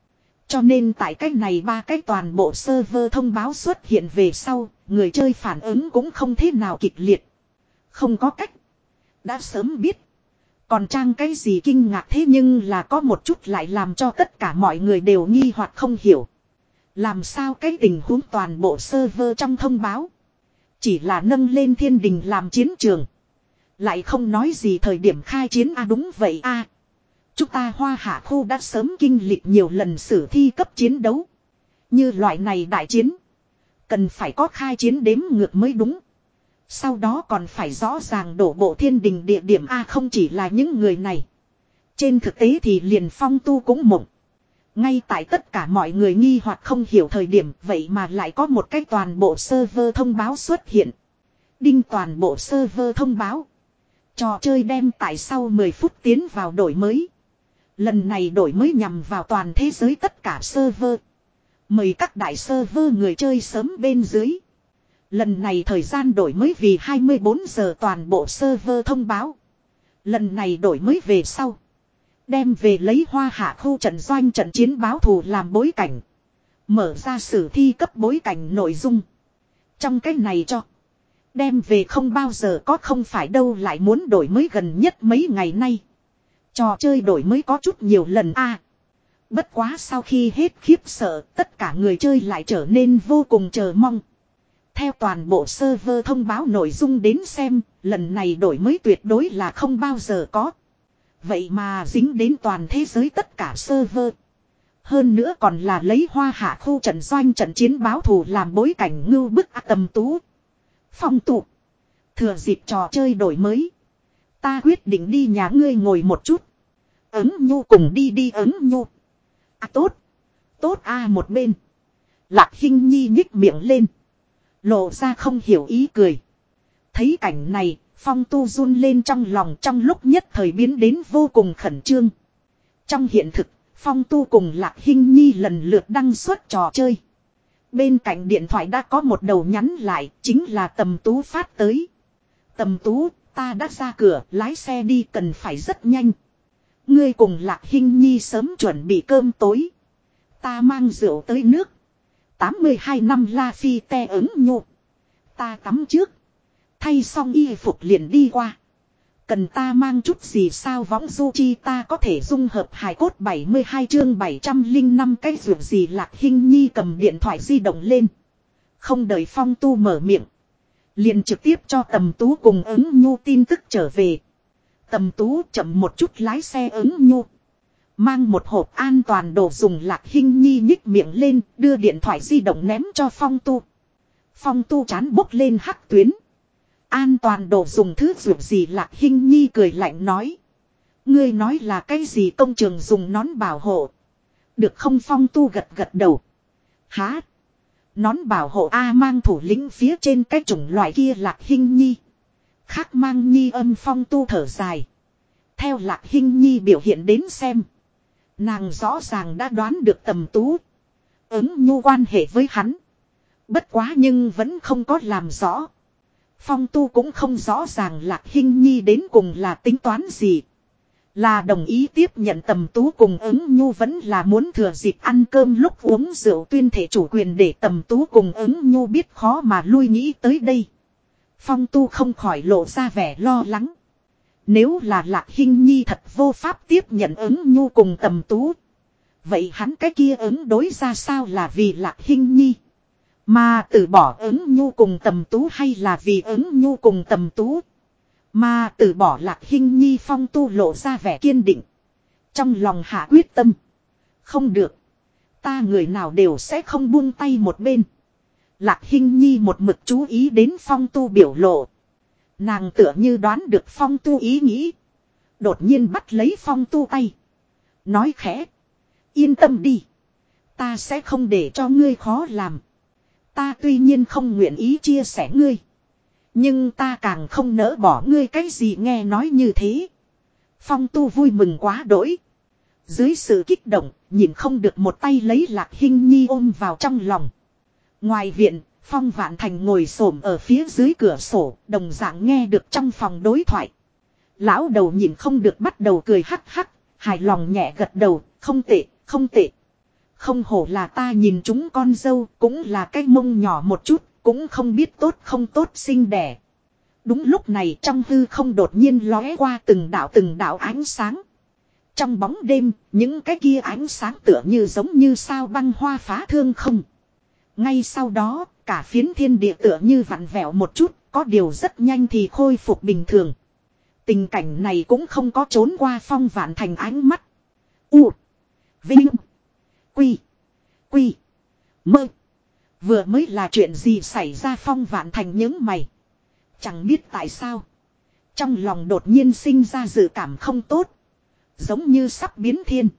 A: Cho nên tại cách này ba cái toàn bộ server thông báo xuất hiện về sau, người chơi phản ứng cũng không thế nào kịch liệt. Không có cách. Đã sớm biết. Còn trang cái gì kinh ngạc thế nhưng là có một chút lại làm cho tất cả mọi người đều nghi hoặc không hiểu. Làm sao cái tình huống toàn bộ server trong thông báo. Chỉ là nâng lên thiên đình làm chiến trường. Lại không nói gì thời điểm khai chiến a à, đúng vậy a à. Chúng ta Hoa Hạ khu đã sớm kinh lịch nhiều lần sử thi cấp chiến đấu. Như loại này đại chiến. Cần phải có khai chiến đếm ngược mới đúng. Sau đó còn phải rõ ràng đổ bộ thiên đình địa điểm A không chỉ là những người này. Trên thực tế thì liền Phong Tu cũng mộng. Ngay tại tất cả mọi người nghi hoặc không hiểu thời điểm vậy mà lại có một cái toàn bộ server thông báo xuất hiện. Đinh toàn bộ server thông báo. Trò chơi đem tại sau mười phút tiến vào đổi mới. Lần này đổi mới nhằm vào toàn thế giới tất cả server. Mời các đại server người chơi sớm bên dưới. Lần này thời gian đổi mới vì hai mươi bốn giờ toàn bộ server thông báo. Lần này đổi mới về sau. Đem về lấy Hoa Hạ khu trận doanh trận chiến báo thù làm bối cảnh. Mở ra sử thi cấp bối cảnh nội dung. Trong cái này cho. Đem về không bao giờ có không phải đâu lại muốn đổi mới gần nhất mấy ngày nay. Trò chơi đổi mới có chút nhiều lần a à, bất quá sau khi hết khiếp sợ tất cả người chơi lại trở nên vô cùng chờ mong. Theo toàn bộ server thông báo nội dung đến xem, lần này đổi mới tuyệt đối là không bao giờ có. Vậy mà dính đến toàn thế giới tất cả server. Hơn nữa còn là lấy Hoa Hạ khu trận doanh trận chiến báo thù làm bối cảnh ngưu bức ác tầm tú. Phong tụ. Thừa dịp trò chơi đổi mới. Ta quyết định đi nhà ngươi ngồi một chút. Ứng nhu cùng đi đi ứng nhu. À tốt. Tốt a à, một bên. Lạc Hinh Nhi nhích miệng lên. Lộ ra không hiểu ý cười. Thấy cảnh này, Phong Tu run lên trong lòng trong lúc nhất thời biến đến vô cùng khẩn trương. Trong hiện thực, Phong Tu cùng Lạc Hinh Nhi lần lượt đăng xuất trò chơi. Bên cạnh điện thoại đã có một đầu nhắn lại, chính là Tầm Tú phát tới. Tầm Tú, ta đã ra cửa, lái xe đi cần phải rất nhanh. Ngươi cùng Lạc Hinh Nhi sớm chuẩn bị cơm tối. Ta mang rượu tới nước. tám mươi hai năm La Phi te ứng nhu. Ta tắm trước. Thay xong y phục liền đi qua. Cần ta mang chút gì sao võng du chi ta có thể dung hợp hài cốt bảy mươi hai chương bảy trăm lẻ năm cái ruột gì Lạc Hinh Nhi cầm điện thoại di động lên. Không đợi Phong Tu mở miệng. Liền trực tiếp cho Tầm Tú cùng ứng nhu tin tức trở về. Tầm Tú chậm một chút lái xe ứng nhu. Mang một hộp an toàn đồ dùng Lạc Hinh Nhi nhích miệng lên đưa điện thoại di động ném cho Phong Tu. Phong Tu chán bốc lên hắc tuyến. An toàn đồ dùng thứ dụng gì Lạc Hinh Nhi cười lạnh nói. Ngươi nói là cái gì công trường dùng nón bảo hộ. Được không Phong Tu gật gật đầu. Hả? Nón bảo hộ A mang thủ lĩnh phía trên cái chủng loại kia Lạc Hinh Nhi. Khác mang Nhi âm Phong Tu thở dài. Theo Lạc Hinh Nhi biểu hiện đến xem. Nàng rõ ràng đã đoán được Tầm Tú. Ứng nhu quan hệ với hắn. Bất quá nhưng vẫn không có làm rõ. Phong Tu cũng không rõ ràng Lạc Hinh Nhi đến cùng là tính toán gì. Là đồng ý tiếp nhận Tầm Tú cùng ứng nhu vẫn là muốn thừa dịp ăn cơm lúc uống rượu tuyên thể chủ quyền để Tầm Tú cùng ứng nhu biết khó mà lui nghĩ tới đây. Phong Tu không khỏi lộ ra vẻ lo lắng. Nếu là Lạc Hinh Nhi thật vô pháp tiếp nhận ứng nhu cùng Tầm Tú. Vậy hắn cái kia ứng đối ra sao là vì Lạc Hinh Nhi. Mà từ bỏ ứng nhu cùng Tầm Tú hay là vì ứng nhu cùng Tầm Tú. Mà từ bỏ Lạc Hinh Nhi. Phong Tu lộ ra vẻ kiên định. Trong lòng hạ quyết tâm. Không được. Ta người nào đều sẽ không buông tay một bên. Lạc Hinh Nhi một mực chú ý đến Phong Tu biểu lộ. Nàng tựa như đoán được Phong Tu ý nghĩ. Đột nhiên bắt lấy Phong Tu tay. Nói khẽ. Yên tâm đi. Ta sẽ không để cho ngươi khó làm. Ta tuy nhiên không nguyện ý chia sẻ ngươi. Nhưng ta càng không nỡ bỏ ngươi cái gì nghe nói như thế. Phong Tu vui mừng quá đỗi. Dưới sự kích động, nhìn không được một tay lấy Lạc Hinh Nhi ôm vào trong lòng. Ngoài viện, Phong Vạn Thành ngồi xổm ở phía dưới cửa sổ, đồng dạng nghe được trong phòng đối thoại. Lão đầu nhìn không được bắt đầu cười hắc hắc, hài lòng nhẹ gật đầu, không tệ, không tệ. Không hổ là ta nhìn chúng con dâu, cũng là cái mông nhỏ một chút, cũng không biết tốt không tốt sinh đẻ. Đúng lúc này trong hư không đột nhiên lóe qua từng đạo từng đạo ánh sáng. Trong bóng đêm, những cái kia ánh sáng tựa như giống như sao băng hoa phá thương không. Ngay sau đó, cả phiến thiên địa tựa như vặn vẹo một chút, có điều rất nhanh thì khôi phục bình thường. Tình cảnh này cũng không có trốn qua Phong Vạn Thành ánh mắt. U. Vinh. Quy. Quy. Mơ. Vừa mới là chuyện gì xảy ra Phong Vạn Thành những mày. Chẳng biết tại sao. Trong lòng đột nhiên sinh ra dự cảm không tốt. Giống như sắp biến thiên.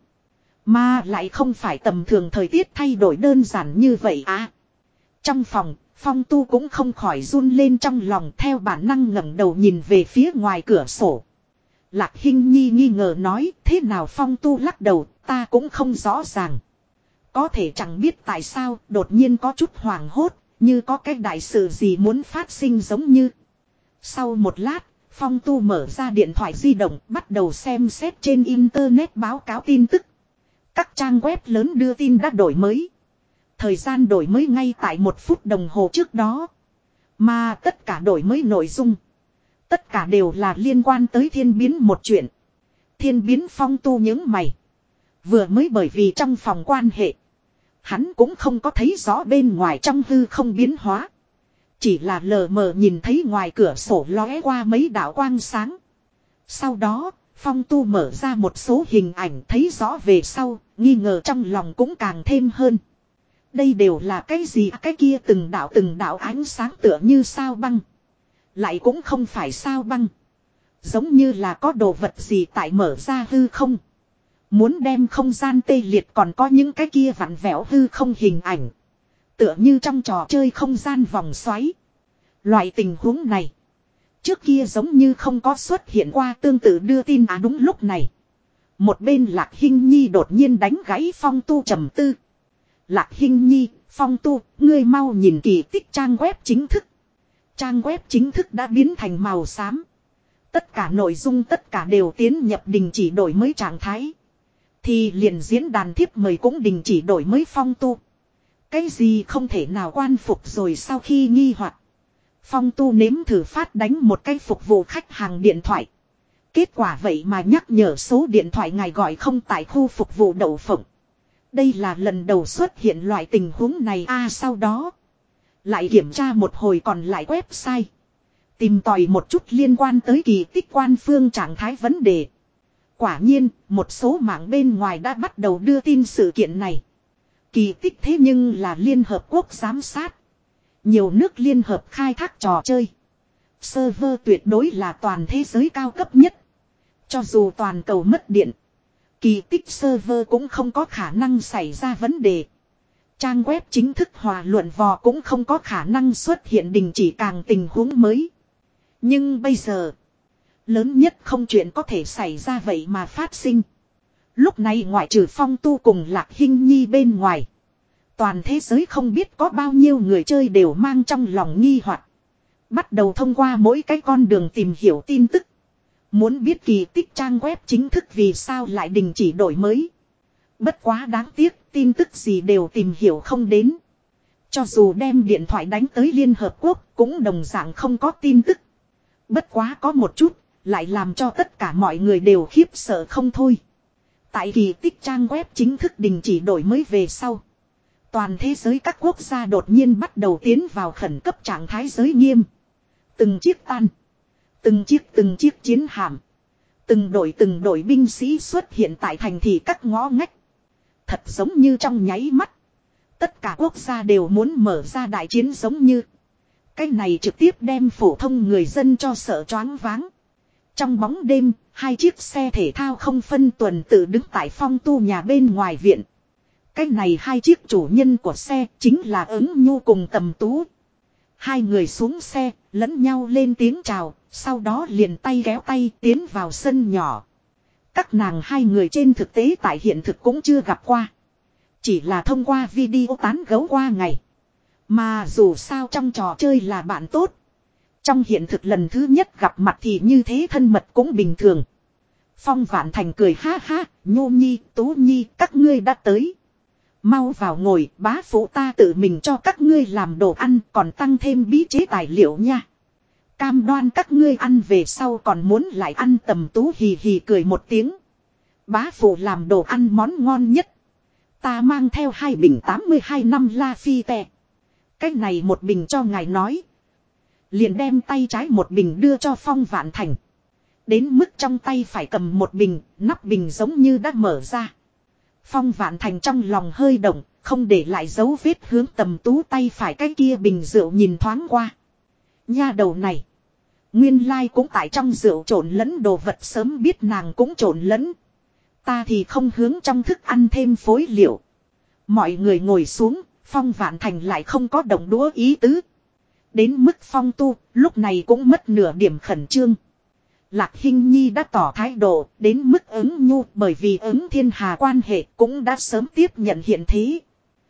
A: Mà lại không phải tầm thường thời tiết thay đổi đơn giản như vậy à. Trong phòng, Phong Tu cũng không khỏi run lên trong lòng theo bản năng ngẩng đầu nhìn về phía ngoài cửa sổ. Lạc Hinh Nhi nghi ngờ nói thế nào Phong Tu lắc đầu ta cũng không rõ ràng. Có thể chẳng biết tại sao đột nhiên có chút hoảng hốt như có cái đại sự gì muốn phát sinh giống như. Sau một lát, Phong Tu mở ra điện thoại di động bắt đầu xem xét trên internet báo cáo tin tức. Các trang web lớn đưa tin đã đổi mới. Thời gian đổi mới ngay tại một phút đồng hồ trước đó. Mà tất cả đổi mới nội dung. Tất cả đều là liên quan tới thiên biến một chuyện. Thiên biến Phong Tu những mày. Vừa mới bởi vì trong phòng quan hệ. Hắn cũng không có thấy rõ bên ngoài trong hư không biến hóa. Chỉ là lờ mờ nhìn thấy ngoài cửa sổ lóe qua mấy đạo quang sáng. Sau đó, Phong Tu mở ra một số hình ảnh thấy rõ về sau, nghi ngờ trong lòng cũng càng thêm hơn. Đây đều là cái gì cái kia từng đạo từng đạo ánh sáng tựa như sao băng. Lại cũng không phải sao băng. Giống như là có đồ vật gì tại mở ra hư không. Muốn đem không gian tê liệt còn có những cái kia vặn vẹo hư không hình ảnh. Tựa như trong trò chơi không gian vòng xoáy. Loại tình huống này. Trước kia giống như không có xuất hiện qua tương tự đưa tin à đúng lúc này. Một bên Lạc Hinh Nhi đột nhiên đánh gãy Phong Tu trầm tư. Lạc Hinh Nhi, Phong Tu, ngươi mau nhìn kỳ tích trang web chính thức. Trang web chính thức đã biến thành màu xám. Tất cả nội dung tất cả đều tiến nhập đình chỉ đổi mới trạng thái. Thì liền diễn đàn thiếp mời cũng đình chỉ đổi mới Phong Tu. Cái gì không thể nào quan phục rồi sau khi nghi hoặc Phong Tu nếm thử phát đánh một cái phục vụ khách hàng điện thoại. Kết quả vậy mà nhắc nhở số điện thoại ngài gọi không tại khu phục vụ đậu phộng. Đây là lần đầu xuất hiện loại tình huống này a à, sau đó. Lại kiểm tra một hồi còn lại website. Tìm tòi một chút liên quan tới kỳ tích quan phương trạng thái vấn đề. Quả nhiên, một số mạng bên ngoài đã bắt đầu đưa tin sự kiện này. Kỳ tích thế nhưng là Liên Hợp Quốc giám sát. Nhiều nước liên hợp khai thác trò chơi. Server tuyệt đối là toàn thế giới cao cấp nhất. Cho dù toàn cầu mất điện. Kỳ tích server cũng không có khả năng xảy ra vấn đề. Trang web chính thức hòa luận vò cũng không có khả năng xuất hiện đình chỉ càng tình huống mới. Nhưng bây giờ. Lớn nhất không chuyện có thể xảy ra vậy mà phát sinh. Lúc này ngoại trừ Phong Tu cùng Lạc Hinh Nhi bên ngoài. Toàn thế giới không biết có bao nhiêu người chơi đều mang trong lòng nghi hoặc. Bắt đầu thông qua mỗi cái con đường tìm hiểu tin tức. Muốn biết kỳ tích trang web chính thức vì sao lại đình chỉ đổi mới. Bất quá đáng tiếc tin tức gì đều tìm hiểu không đến. Cho dù đem điện thoại đánh tới Liên Hợp Quốc cũng đồng dạng không có tin tức. Bất quá có một chút lại làm cho tất cả mọi người đều khiếp sợ không thôi. Tại kỳ tích trang web chính thức đình chỉ đổi mới về sau. Toàn thế giới các quốc gia đột nhiên bắt đầu tiến vào khẩn cấp trạng thái giới nghiêm. Từng chiếc tan. Từng chiếc từng chiếc chiến hạm. Từng đội từng đội binh sĩ xuất hiện tại thành thị các ngõ ngách. Thật giống như trong nháy mắt. Tất cả quốc gia đều muốn mở ra đại chiến giống như. Cái này trực tiếp đem phổ thông người dân cho sợ choáng váng. Trong bóng đêm, hai chiếc xe thể thao không phân tuần tự đứng tại Phong Tu nhà bên ngoài viện. Cái này hai chiếc chủ nhân của xe chính là Ứng Nhu cùng Tầm Tú. Hai người xuống xe, lẫn nhau lên tiếng chào, sau đó liền tay kéo tay tiến vào sân nhỏ. Các nàng hai người trên thực tế tại hiện thực cũng chưa gặp qua. Chỉ là thông qua video tán gẫu qua ngày. Mà dù sao trong trò chơi là bạn tốt. Trong hiện thực lần thứ nhất gặp mặt thì như thế thân mật cũng bình thường. Phong Vạn Thành cười ha ha, Nhô Nhi, Tú Nhi, các ngươi đã tới. Mau vào ngồi, bá phụ ta tự mình cho các ngươi làm đồ ăn, còn tăng thêm bí chế tài liệu nha. Cam đoan các ngươi ăn về sau còn muốn lại ăn. Tầm Tú hì hì cười một tiếng. Bá phụ làm đồ ăn món ngon nhất. Ta mang theo hai bình tám mươi hai năm La Phi tè. Cách này một bình cho ngài nói. Liền đem tay trái một bình đưa cho Phong Vạn Thành. Đến mức trong tay phải cầm một bình, nắp bình giống như đã mở ra. Phong Vạn Thành trong lòng hơi động, không để lại dấu vết hướng Tầm Tú tay phải cái kia bình rượu nhìn thoáng qua. Nha đầu này. Nguyên lai cũng tại trong rượu trộn lẫn đồ vật, sớm biết nàng cũng trộn lẫn. Ta thì không hướng trong thức ăn thêm phối liệu. Mọi người ngồi xuống, Phong Vạn Thành lại không có động đũa ý tứ. Đến mức Phong Tu, lúc này cũng mất nửa điểm khẩn trương. Lạc Hinh Nhi đã tỏ thái độ, đến mức ứng nhu, bởi vì ứng thiên hà quan hệ cũng đã sớm tiếp nhận hiện thế.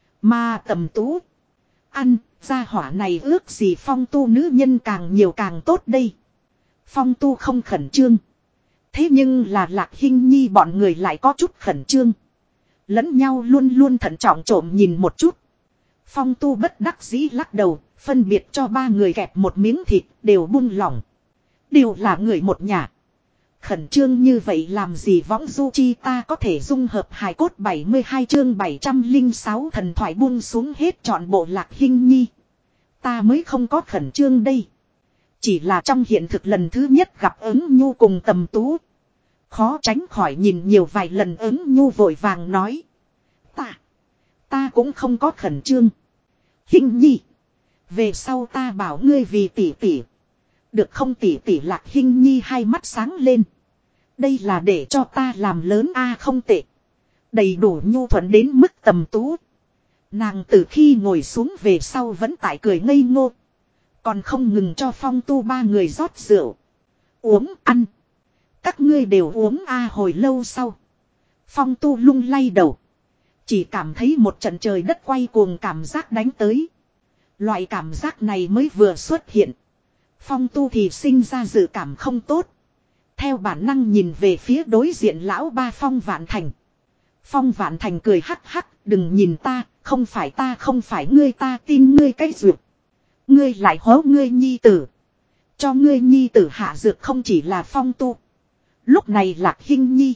A: Mà Tầm Tú, ăn, gia hỏa này ước gì Phong Tu nữ nhân càng nhiều càng tốt đây. Phong Tu không khẩn trương. Thế nhưng là Lạc Hinh Nhi bọn người lại có chút khẩn trương. Lẫn nhau luôn luôn thận trọng trộm nhìn một chút. Phong Tu bất đắc dĩ lắc đầu, phân biệt cho ba người kẹp một miếng thịt, đều buông lỏng. Đều là người một nhà. Khẩn trương như vậy làm gì võng du chi, ta có thể dung hợp hài cốt. Bảy mươi hai chương bảy trăm lẻ sáu thần thoại buông xuống hết trọn bộ Lạc Hinh Nhi. Ta mới không có khẩn trương đây. Chỉ là trong hiện thực lần thứ nhất gặp ứng nhu cùng Tầm Tú. Khó tránh khỏi nhìn nhiều vài lần. Ứng nhu vội vàng nói. Ta. Ta cũng không có khẩn trương. Hinh Nhi. Về sau ta bảo ngươi vì tỷ tỷ. Được không tỷ tỷ? Lạc Hinh Nhi hai mắt sáng lên. Đây là để cho ta làm lớn a? Không tệ. Đầy đủ nhu thuận đến mức Tầm Tú. Nàng từ khi ngồi xuống về sau vẫn tại cười ngây ngô. Còn không ngừng cho Phong Tu ba người rót rượu. Uống ăn. Các ngươi đều uống a? Hồi lâu sau. Phong Tu lung lay đầu. Chỉ cảm thấy một trận trời đất quay cuồng cảm giác đánh tới. Loại cảm giác này mới vừa xuất hiện. Phong Tu thì sinh ra dự cảm không tốt. Theo bản năng nhìn về phía đối diện lão ba Phong Vạn Thành. Phong Vạn Thành cười hắc hắc. Đừng nhìn ta, không phải ta, không phải ngươi, ta tin ngươi cái duyệt. Ngươi lại hố ngươi nhi tử. Cho ngươi nhi tử hạ dược không chỉ là Phong Tu. Lúc này Lạc Hinh Nhi,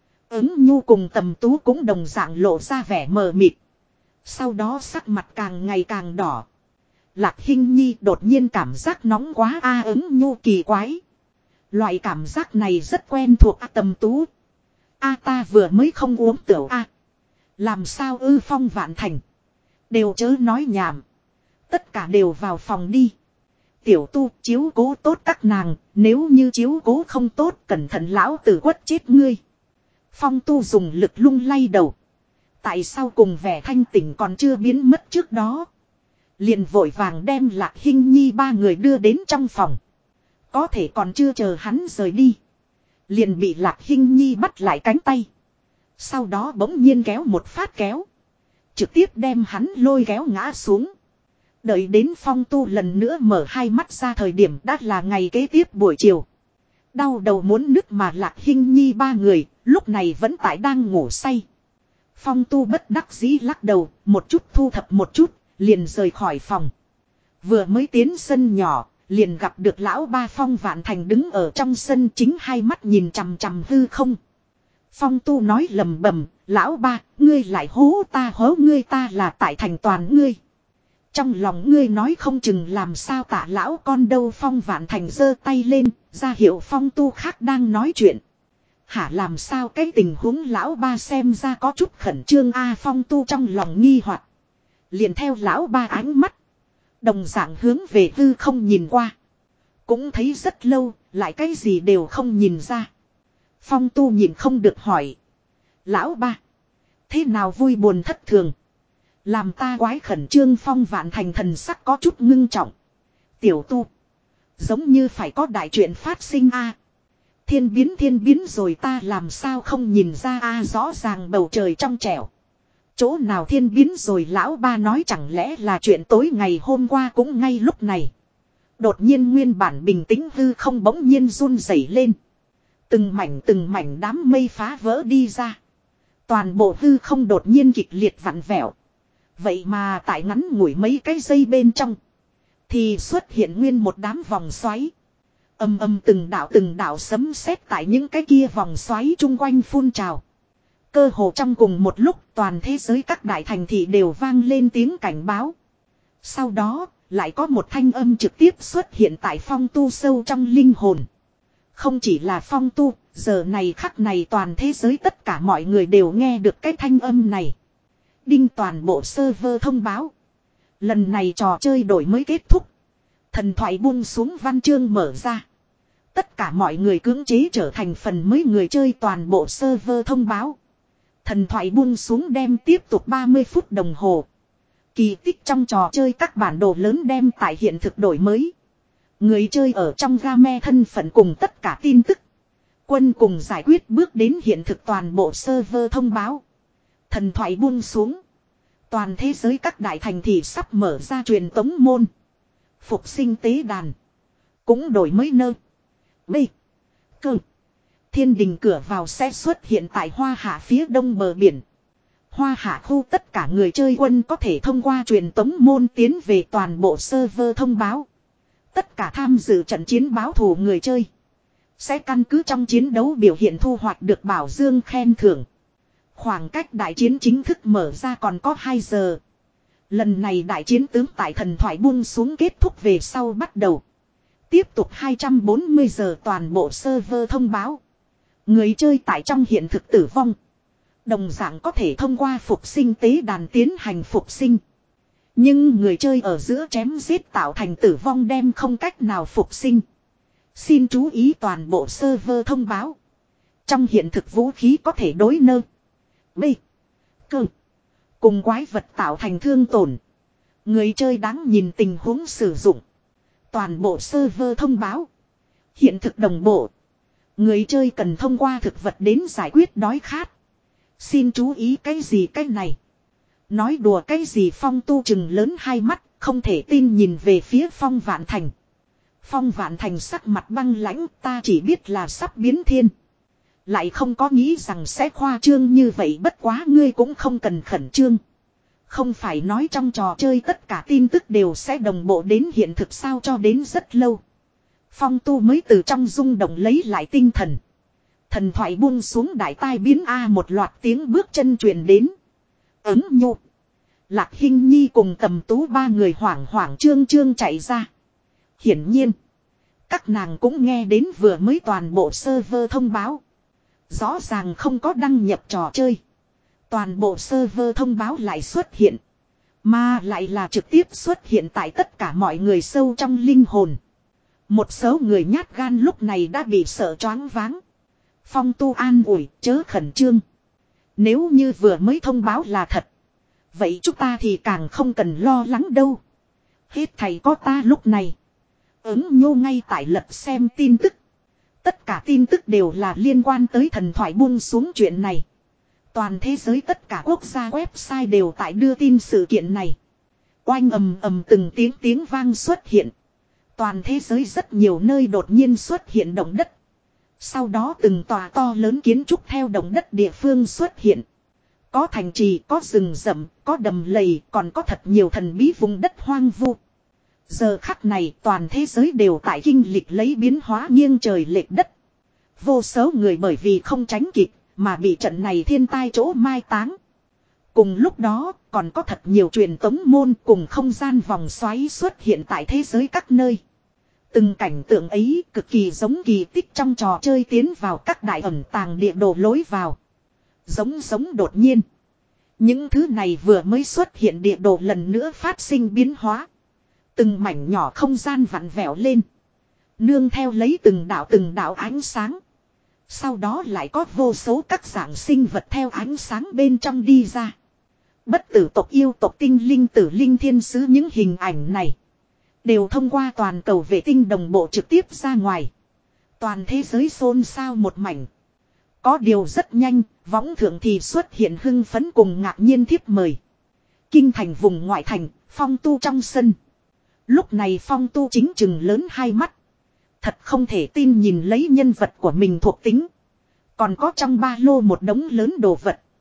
A: ứng nhu cùng Tầm Tú cũng đồng dạng lộ ra vẻ mờ mịt. Sau đó sắc mặt càng ngày càng đỏ. Lạc Hinh Nhi đột nhiên cảm giác nóng quá a. Ứng nhu kỳ quái. Loại cảm giác này rất quen thuộc a. Tầm Tú. A ta vừa mới không uống tửu a. Làm sao ư? Phong Vạn Thành. Đều chớ nói nhảm. Tất cả đều vào phòng đi. Tiểu Tu chiếu cố tốt các nàng. Nếu như chiếu cố không tốt, cẩn thận lão tử quất chết ngươi. Phong Tu dùng lực lung lay đầu. Tại sao cùng vẻ thanh tỉnh còn chưa biến mất trước đó. Liền vội vàng đem Lạc Hinh Nhi ba người đưa đến trong phòng. Có thể còn chưa chờ hắn rời đi. Liền bị Lạc Hinh Nhi bắt lại cánh tay. Sau đó bỗng nhiên kéo một phát kéo. Trực tiếp đem hắn lôi kéo ngã xuống. Đợi đến Phong Tu lần nữa mở hai mắt ra thời điểm đã là ngày kế tiếp buổi chiều. Đau đầu muốn nứt mà Lạc Hinh Nhi ba người lúc này vẫn tại đang ngủ say. Phong Tu bất đắc dĩ lắc đầu, một chút thu thập một chút, liền rời khỏi phòng. Vừa mới tiến sân nhỏ, liền gặp được lão ba Phong Vạn Thành đứng ở trong sân, chính hai mắt nhìn chằm chằm hư không. Phong Tu nói lầm bầm, lão ba, ngươi lại hố ta hố ngươi, ta là tại thành toàn ngươi. Trong lòng ngươi nói không chừng làm sao tạ lão con đâu. Phong Vạn Thành giơ tay lên, ra hiệu Phong Tu khác đang nói chuyện. Hả, làm sao cái tình huống? Lão ba xem ra có chút khẩn trương a. Phong Tu trong lòng nghi hoặc, liền theo lão ba ánh mắt, đồng dạng hướng về hư không nhìn qua. Cũng thấy rất lâu, lại cái gì đều không nhìn ra. Phong Tu nhìn không được hỏi. Lão ba, thế nào vui buồn thất thường? Làm ta quái khẩn trương. Phong Vạn Thành thần sắc có chút ngưng trọng. Tiểu Tu, giống như phải có đại chuyện phát sinh a. Thiên biến thiên biến rồi, ta làm sao không nhìn ra a? Rõ ràng bầu trời trong trẻo. Chỗ nào thiên biến rồi? Lão ba nói chẳng lẽ là chuyện tối ngày hôm qua cũng ngay lúc này. Đột nhiên nguyên bản bình tĩnh hư không bỗng nhiên run rẩy lên. Từng mảnh từng mảnh đám mây phá vỡ đi ra. Toàn bộ hư không đột nhiên kịch liệt vặn vẹo. Vậy mà tại ngắn ngủi mấy cái giây bên trong. Thì xuất hiện nguyên một đám vòng xoáy. Âm âm từng đạo từng đạo sấm sét tại những cái kia vòng xoáy chung quanh phun trào. Cơ hồ trong cùng một lúc toàn thế giới các đại thành thị đều vang lên tiếng cảnh báo. Sau đó lại có một thanh âm trực tiếp xuất hiện tại Phong Tu sâu trong linh hồn. Không chỉ là Phong Tu, giờ này khắc này toàn thế giới tất cả mọi người đều nghe được cái thanh âm này. Đinh toàn bộ server thông báo. Lần này trò chơi đổi mới kết thúc. Thần thoại buông xuống văn chương mở ra. Tất cả mọi người cưỡng chế trở thành phần mới người chơi toàn bộ server thông báo. Thần thoại buông xuống đem tiếp tục ba mươi phút đồng hồ. Kỳ tích trong trò chơi các bản đồ lớn đem tại hiện thực đổi mới. Người chơi ở trong game thân phận cùng tất cả tin tức. Quân cùng giải quyết bước đến hiện thực toàn bộ server thông báo. Thần thoại buông xuống. Toàn thế giới các đại thành thị sắp mở ra truyền tống môn. Phục sinh tế đàn. Cũng đổi mới nơ. B. Cơ. Thiên đình cửa vào sẽ xuất hiện tại Hoa Hạ phía đông bờ biển. Hoa Hạ khu tất cả người chơi quân có thể thông qua truyền tống môn tiến về toàn bộ server thông báo. Tất cả tham dự trận chiến báo thù người chơi. Sẽ căn cứ trong chiến đấu biểu hiện thu hoạch được bảo dương khen thưởng. Khoảng cách đại chiến chính thức mở ra còn có hai giờ. Lần này đại chiến tướng tại thần thoại buông xuống kết thúc về sau bắt đầu. Tiếp tục hai trăm bốn mươi giờ toàn bộ server thông báo. Người chơi tại trong hiện thực tử vong. Đồng dạng có thể thông qua phục sinh tế đàn tiến hành phục sinh. Nhưng người chơi ở giữa chém giết tạo thành tử vong đem không cách nào phục sinh. Xin chú ý toàn bộ server thông báo. Trong hiện thực vũ khí có thể đối nơ. B. Cơ. Cùng quái vật tạo thành thương tổn. Người chơi đáng nhìn tình huống sử dụng. Toàn bộ server thông báo. Hiện thực đồng bộ. Người chơi cần thông qua thực vật đến giải quyết đói khát. Xin chú ý cái gì cái này. Nói đùa cái gì Phong Tu chừng lớn hai mắt. Không thể tin nhìn về phía Phong Vạn Thành. Phong Vạn Thành sắc mặt băng lãnh, ta chỉ biết là sắp biến thiên. Lại không có nghĩ rằng sẽ khoa trương như vậy, bất quá ngươi cũng không cần khẩn trương. Không phải nói trong trò chơi tất cả tin tức đều sẽ đồng bộ đến hiện thực sao, cho đến rất lâu. Phong Tu mới từ trong rung động lấy lại tinh thần. Thần thoại buông xuống đại tai biến A, một loạt tiếng bước chân truyền đến. Ứng Nhô, Lạc Hinh Nhi cùng Tầm Tú ba người hoảng hoảng trương trương chạy ra. Hiển nhiên, các nàng cũng nghe đến vừa mới toàn bộ server thông báo. Rõ ràng không có đăng nhập trò chơi. Toàn bộ server thông báo lại xuất hiện. Mà lại là trực tiếp xuất hiện tại tất cả mọi người sâu trong linh hồn. Một số người nhát gan lúc này đã bị sợ choáng váng. Phong Tu an ủi, chớ khẩn trương. Nếu như vừa mới thông báo là thật, vậy chúng ta thì càng không cần lo lắng đâu. Hết thầy có ta lúc này. Ứng Nhô ngay tại lật xem tin tức. Tất cả tin tức đều là liên quan tới thần thoại buông xuống chuyện này. Toàn thế giới tất cả quốc gia website đều tại đưa tin sự kiện này. Oanh ầm ầm từng tiếng tiếng vang xuất hiện. Toàn thế giới rất nhiều nơi đột nhiên xuất hiện động đất. Sau đó từng tòa to lớn kiến trúc theo động đất địa phương xuất hiện. Có thành trì, có rừng rậm, có đầm lầy, còn có thật nhiều thần bí vùng đất hoang vu. Giờ khắc này toàn thế giới đều tại kinh lịch lấy biến hóa nghiêng trời lệch đất. Vô số người bởi vì không tránh kịp mà bị trận này thiên tai chỗ mai táng. Cùng lúc đó còn có thật nhiều truyền tống môn cùng không gian vòng xoáy xuất hiện tại thế giới các nơi. Từng cảnh tượng ấy cực kỳ giống kỳ tích trong trò chơi tiến vào các đại ẩn tàng địa đồ lối vào. Giống giống đột nhiên. Những thứ này vừa mới xuất hiện địa đồ lần nữa phát sinh biến hóa. Từng mảnh nhỏ không gian vặn vẹo lên. Nương theo lấy từng đạo từng đạo ánh sáng. Sau đó lại có vô số các dạng sinh vật theo ánh sáng bên trong đi ra. Bất tử tộc, yêu tộc, tinh linh, tử linh, thiên sứ, những hình ảnh này đều thông qua toàn cầu vệ tinh đồng bộ trực tiếp ra ngoài. Toàn thế giới xôn xao một mảnh. Có điều rất nhanh, võng thượng thì xuất hiện hưng phấn cùng ngạc nhiên thiếp mời. Kinh thành vùng ngoại thành, Phong Tu trong sân. Lúc này Phong Tu chính chừng lớn hai mắt. Thật không thể tin nhìn lấy nhân vật của mình thuộc tính. Còn có trong ba lô một đống lớn đồ vật.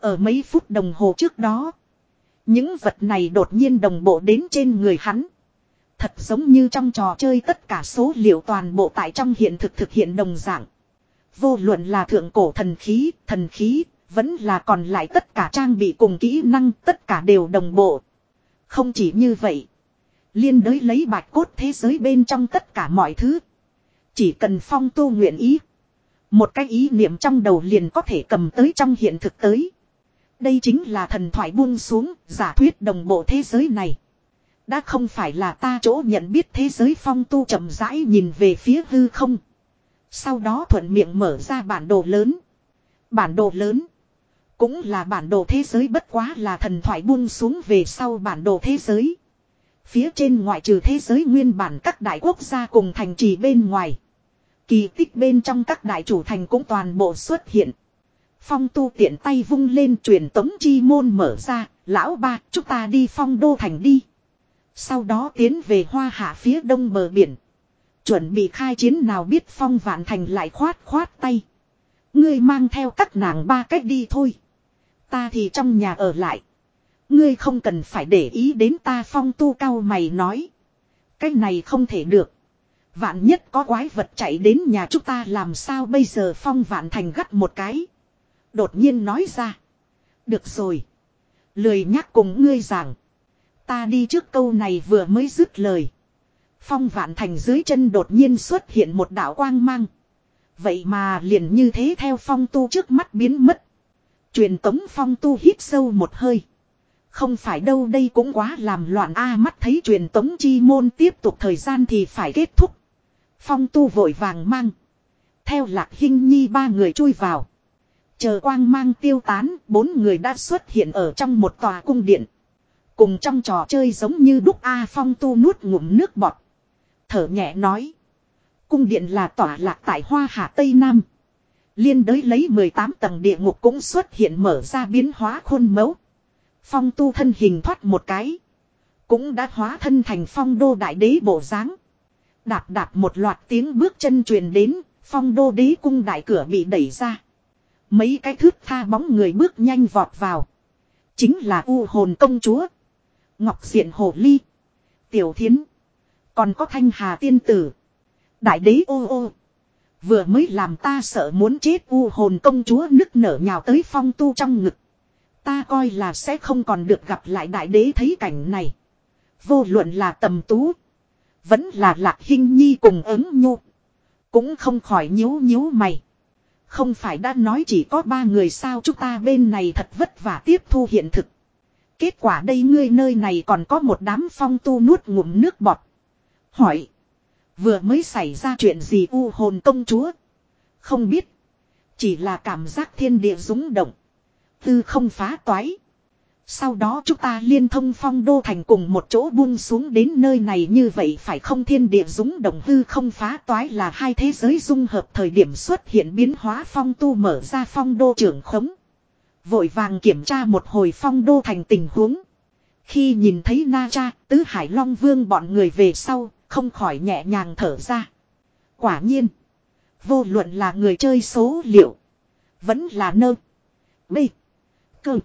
A: Ở mấy phút đồng hồ trước đó. Những vật này đột nhiên đồng bộ đến trên người hắn. Thật giống như trong trò chơi tất cả số liệu toàn bộ tại trong hiện thực thực hiện đồng dạng. Vô luận là thượng cổ thần khí, thần khí, vẫn là còn lại tất cả trang bị cùng kỹ năng, tất cả đều đồng bộ. Không chỉ như vậy. Liên đới lấy bạch cốt thế giới bên trong tất cả mọi thứ. Chỉ cần Phong Tu nguyện ý. Một cái ý niệm trong đầu liền có thể cầm tới trong hiện thực tới. Đây chính là thần thoại buông xuống, giả thuyết đồng bộ thế giới này. Đã không phải là ta chỗ nhận biết thế giới Phong Tu chậm rãi nhìn về phía hư không. Sau đó thuận miệng mở ra bản đồ lớn. Bản đồ lớn. Cũng là bản đồ thế giới bất quá là thần thoại buông xuống về sau bản đồ thế giới. Phía trên ngoại trừ thế giới nguyên bản các đại quốc gia cùng thành trì bên ngoài. Kỳ tích bên trong các đại chủ thành cũng toàn bộ xuất hiện. Phong Tu tiện tay vung lên truyền tống chi môn mở ra. Lão ba, chúng ta đi Phong Đô thành đi. Sau đó tiến về Hoa Hạ phía đông bờ biển. Chuẩn bị khai chiến nào biết Phong Vạn Thành lại khoát khoát tay. Ngươi mang theo các nàng ba cách đi thôi. Ta thì trong nhà ở lại. Ngươi không cần phải để ý đến ta. Phong Tu cao mày nói. Cái này không thể được. Vạn nhất có quái vật chạy đến nhà chúng ta làm sao bây giờ. Phong Vạn Thành gắt một cái. Đột nhiên nói ra. Được rồi. Lười nhắc cùng ngươi giảng. Ta đi trước. Câu này vừa mới dứt lời. Phong Vạn Thành dưới chân đột nhiên xuất hiện một đạo quang mang. Vậy mà liền như thế theo Phong Tu trước mắt biến mất. Truyền tống Phong Tu hít sâu một hơi. Không phải đâu, đây cũng quá làm loạn a. Mắt thấy truyền tống chi môn tiếp tục thời gian thì phải kết thúc. Phong Tu vội vàng mang. Theo Lạc Hinh Nhi ba người chui vào. Chờ quang mang tiêu tán, bốn người đã xuất hiện ở trong một tòa cung điện. Cùng trong trò chơi giống như đúc a. Phong Tu nuốt ngụm nước bọt. Thở nhẹ nói. Cung điện là tỏa lạc tại Hoa Hạ Tây Nam. Liên đới lấy mười tám tầng địa ngục cũng xuất hiện mở ra biến hóa khuôn mẫu. Phong Tu thân hình thoát một cái. Cũng đã hóa thân thành Phong Đô đại đế bộ dáng. Đạp đạp một loạt tiếng bước chân truyền đến. Phong Đô đế cung đại cửa bị đẩy ra. Mấy cái thước tha bóng người bước nhanh vọt vào. Chính là U Hồn công chúa, Ngọc Diện Hồ Ly, Tiểu Thiến. Còn có Thanh Hà tiên tử. Đại đế ô ô. Vừa mới làm ta sợ muốn chết. U Hồn công chúa nức nở nhào tới Phong Tu trong ngực. Ta coi là sẽ không còn được gặp lại đại đế. Thấy cảnh này. Vô luận là Tầm Tú. Vẫn là Lạc Hinh Nhi cùng Ứng Nhu. Cũng không khỏi nhíu nhíu mày. Không phải đã nói chỉ có ba người sao. Chúng ta bên này thật vất vả tiếp thu hiện thực. Kết quả đây ngươi nơi này còn có một đám Phong Tu nuốt ngụm nước bọt. Hỏi. Vừa mới xảy ra chuyện gì. U Hồn công chúa. Không biết. Chỉ là cảm giác thiên địa rung động. Tư không phá toái. Sau đó chúng ta liên thông Phong Đô thành cùng một chỗ buông xuống đến nơi này như vậy phải không. Thiên địa rung động hư không phá toái là hai thế giới dung hợp thời điểm xuất hiện biến hóa. Phong Tu mở ra Phong Đô trưởng khống. Vội vàng kiểm tra một hồi Phong Đô thành tình huống. Khi nhìn thấy Na Cha, Tứ Hải Long Vương bọn người về sau, không khỏi nhẹ nhàng thở ra. Quả nhiên. Vô luận là người chơi số liệu. Vẫn là nơ. B. Cơ.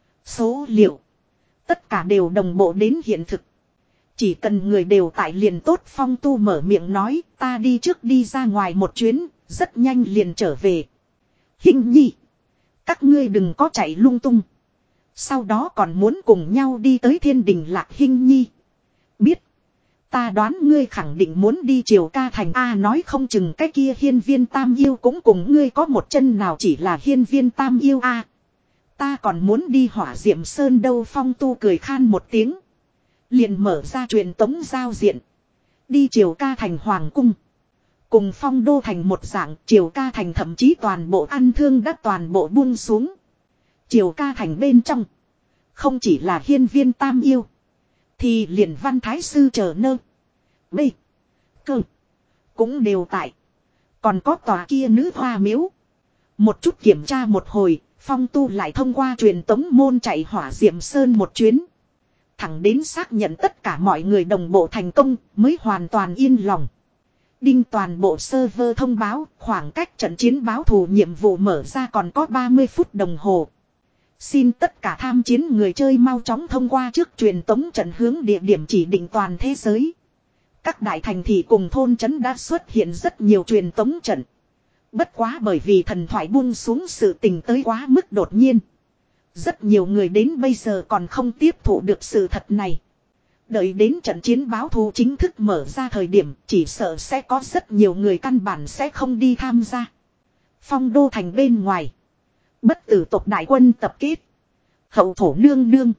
A: Số liệu. Tất cả đều đồng bộ đến hiện thực. Chỉ cần người đều tại liền tốt. Phong Tu mở miệng nói. Ta đi trước đi ra ngoài một chuyến. Rất nhanh liền trở về. Hinh Nhi. Các ngươi đừng có chạy lung tung. Sau đó còn muốn cùng nhau đi tới Thiên Đình. Lạc Hinh Nhi. Biết. Ta đoán ngươi khẳng định muốn đi Triều Ca thành. A nói không chừng cái kia Hiên Viên Tam Yêu cũng cùng ngươi có một chân nào. Chỉ là Hiên Viên Tam Yêu a. Ta còn muốn đi Hỏa Diệm Sơn đâu. Phong Tu cười khan một tiếng. Liền mở ra truyền tống giao diện. Đi Triều Ca thành hoàng cung. Cùng Phong Đô thành một dạng. Triều Ca thành thậm chí toàn bộ ăn thương đã toàn bộ buông xuống. Triều Ca thành bên trong. Không chỉ là Hiên Viên Tam Yêu. Thì liền Văn Thái Sư chờ nơ. B. Cơ. Cũng đều tại. Còn có tòa kia nữ hoa miếu. Một chút kiểm tra một hồi. Phong Tu lại thông qua truyền tống môn chạy Hỏa Diệm Sơn một chuyến. Thẳng đến xác nhận tất cả mọi người đồng bộ thành công mới hoàn toàn yên lòng. Đinh toàn bộ server thông báo khoảng cách trận chiến báo thù nhiệm vụ mở ra còn có ba mươi phút đồng hồ. Xin tất cả tham chiến người chơi mau chóng thông qua trước truyền tống trận hướng địa điểm chỉ định toàn thế giới. Các đại thành thị cùng thôn trấn đã xuất hiện rất nhiều truyền tống trận. Bất quá bởi vì thần thoại buông xuống sự tình tới quá mức đột nhiên. Rất nhiều người đến bây giờ còn không tiếp thụ được sự thật này. Đợi đến trận chiến báo thù chính thức mở ra thời điểm chỉ sợ sẽ có rất nhiều người căn bản sẽ không đi tham gia. Phong đô thành bên ngoài. Bất tử tộc đại quân tập kết. Hậu thổ nương nương.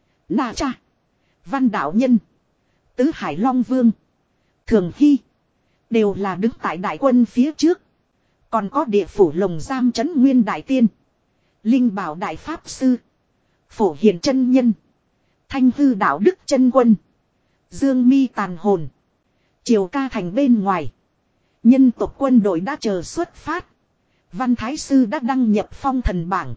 A: Na cha. Văn đạo nhân. Tứ Hải Long Vương. Thường Hy. Đều là đứng tại đại quân phía trước. Còn có địa phủ lồng giam trấn nguyên đại tiên. Linh bảo đại pháp sư. Phổ hiền chân nhân. Thanh hư đạo đức chân quân. Dương mi tàn hồn. Triều ca thành bên ngoài. Nhân tộc quân đội đã chờ xuất phát. Văn Thái Sư đã đăng nhập phong thần bảng.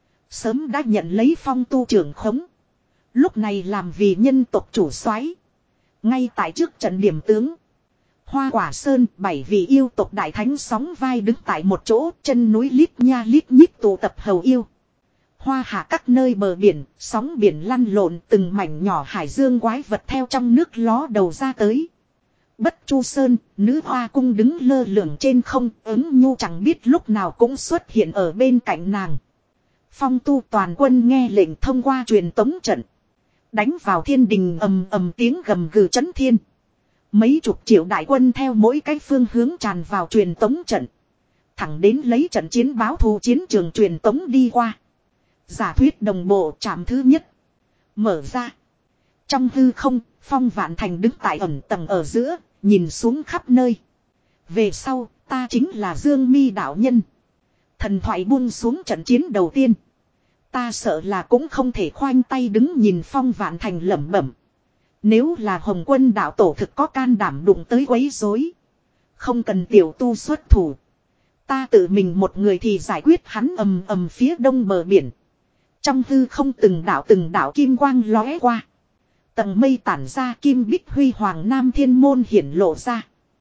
A: Sớm đã nhận lấy phong tu trưởng khống. Lúc này làm vì nhân tộc chủ soái. Ngay tại trước trận điểm tướng. Hoa Quả Sơn bảy vị yêu tộc đại thánh sóng vai đứng tại một chỗ, chân núi lít nha lít nhít tụ tập hầu yêu. Hoa hạ các nơi bờ biển, sóng biển lăn lộn, từng mảnh nhỏ hải dương quái vật theo trong nước ló đầu ra tới. Bất Chu Sơn, nữ hoa cung đứng lơ lửng trên không, ứng nhu chẳng biết lúc nào cũng xuất hiện ở bên cạnh nàng. Phong tu toàn quân nghe lệnh thông qua truyền tống trận. Đánh vào thiên đình ầm ầm tiếng gầm gừ chấn thiên. Mấy chục triệu đại quân theo mỗi cái phương hướng tràn vào truyền tống trận. Thẳng đến lấy trận chiến báo thù chiến trường truyền tống đi qua. Giả thuyết đồng bộ trạm thứ nhất. Mở ra. Trong hư không, Phong Vạn Thành đứng tại ẩn tầng ở giữa, nhìn xuống khắp nơi. Về sau, ta chính là Dương Mi đạo nhân. Thần thoại buông xuống trận chiến đầu tiên. Ta sợ là cũng không thể khoanh tay đứng nhìn Phong Vạn Thành lẩm bẩm. Nếu là Hồng Quân đạo tổ thực có can đảm đụng tới quấy rối, không cần tiểu tu xuất thủ. Ta tự mình một người thì giải quyết hắn. Ầm ầm phía đông bờ biển. Trong hư không từng đạo từng đạo kim quang lóe qua. Tầng mây tản ra kim bích huy hoàng nam thiên môn hiển lộ ra.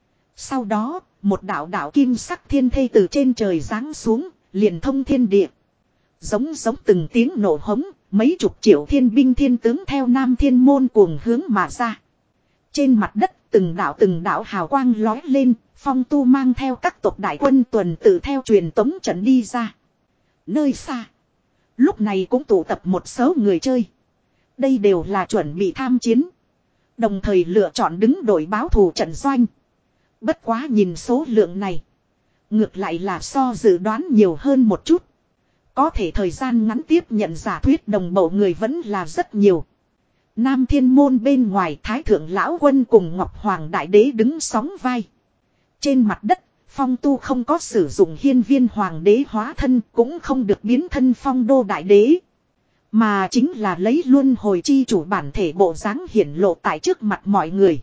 A: Sau đó, một đạo đạo kim sắc thiên thê từ trên trời giáng xuống, liền thông thiên địa. Giống giống từng tiếng nổ hống, mấy chục triệu thiên binh thiên tướng theo nam thiên môn cuồng hướng mà ra. Trên mặt đất từng đạo từng đạo hào quang lóe lên, Phong tu mang theo các tộc đại quân tuần tự theo truyền tống trận đi ra. Nơi xa, lúc này cũng tụ tập một số người chơi. Đây đều là chuẩn bị tham chiến. Đồng thời lựa chọn đứng đội báo thù trận doanh. Bất quá nhìn số lượng này, ngược lại là so dự đoán nhiều hơn một chút. Có thể thời gian ngắn tiếp nhận giả thuyết đồng bộ người vẫn là rất nhiều. Nam thiên môn bên ngoài Thái thượng lão quân cùng Ngọc Hoàng đại đế đứng sóng vai. Trên mặt đất, Phong tu không có sử dụng hiên viên hoàng đế hóa thân, cũng không được biến thân phong đô đại đế. Mà chính là lấy luân hồi chi chủ bản thể bộ dáng hiển lộ tại trước mặt mọi người.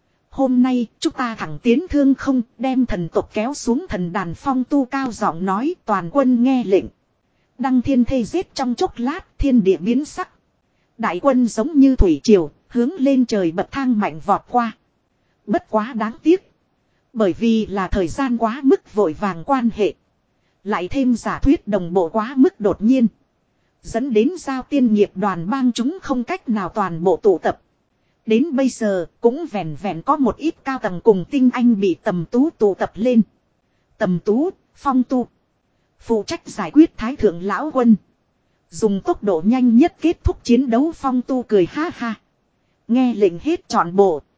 A: Hôm nay chúng ta thẳng tiến thương không, đem thần tộc kéo xuống thần đàn. Phong tu cao giọng nói, toàn quân nghe lệnh. Đăng thiên thê giết trong chốc lát, thiên địa biến sắc. Đại quân giống như thủy triều, hướng lên trời bậc thang mạnh vọt qua. Bất quá đáng tiếc. Bởi vì là thời gian quá mức vội vàng quan hệ. Lại thêm giả thuyết đồng bộ quá mức đột nhiên. Dẫn đến giao tiên nghiệp đoàn bang chúng không cách nào toàn bộ tụ tập. Đến bây giờ cũng vẹn vẹn có một ít cao tầng cùng tinh anh bị Tầm Tú tụ tập lên. Tầm Tú, Phong tu phụ trách giải quyết Thái thượng lão quân. Dùng tốc độ nhanh nhất kết thúc chiến đấu. Phong tu cười ha ha. Nghe lệnh hết trọn bộ.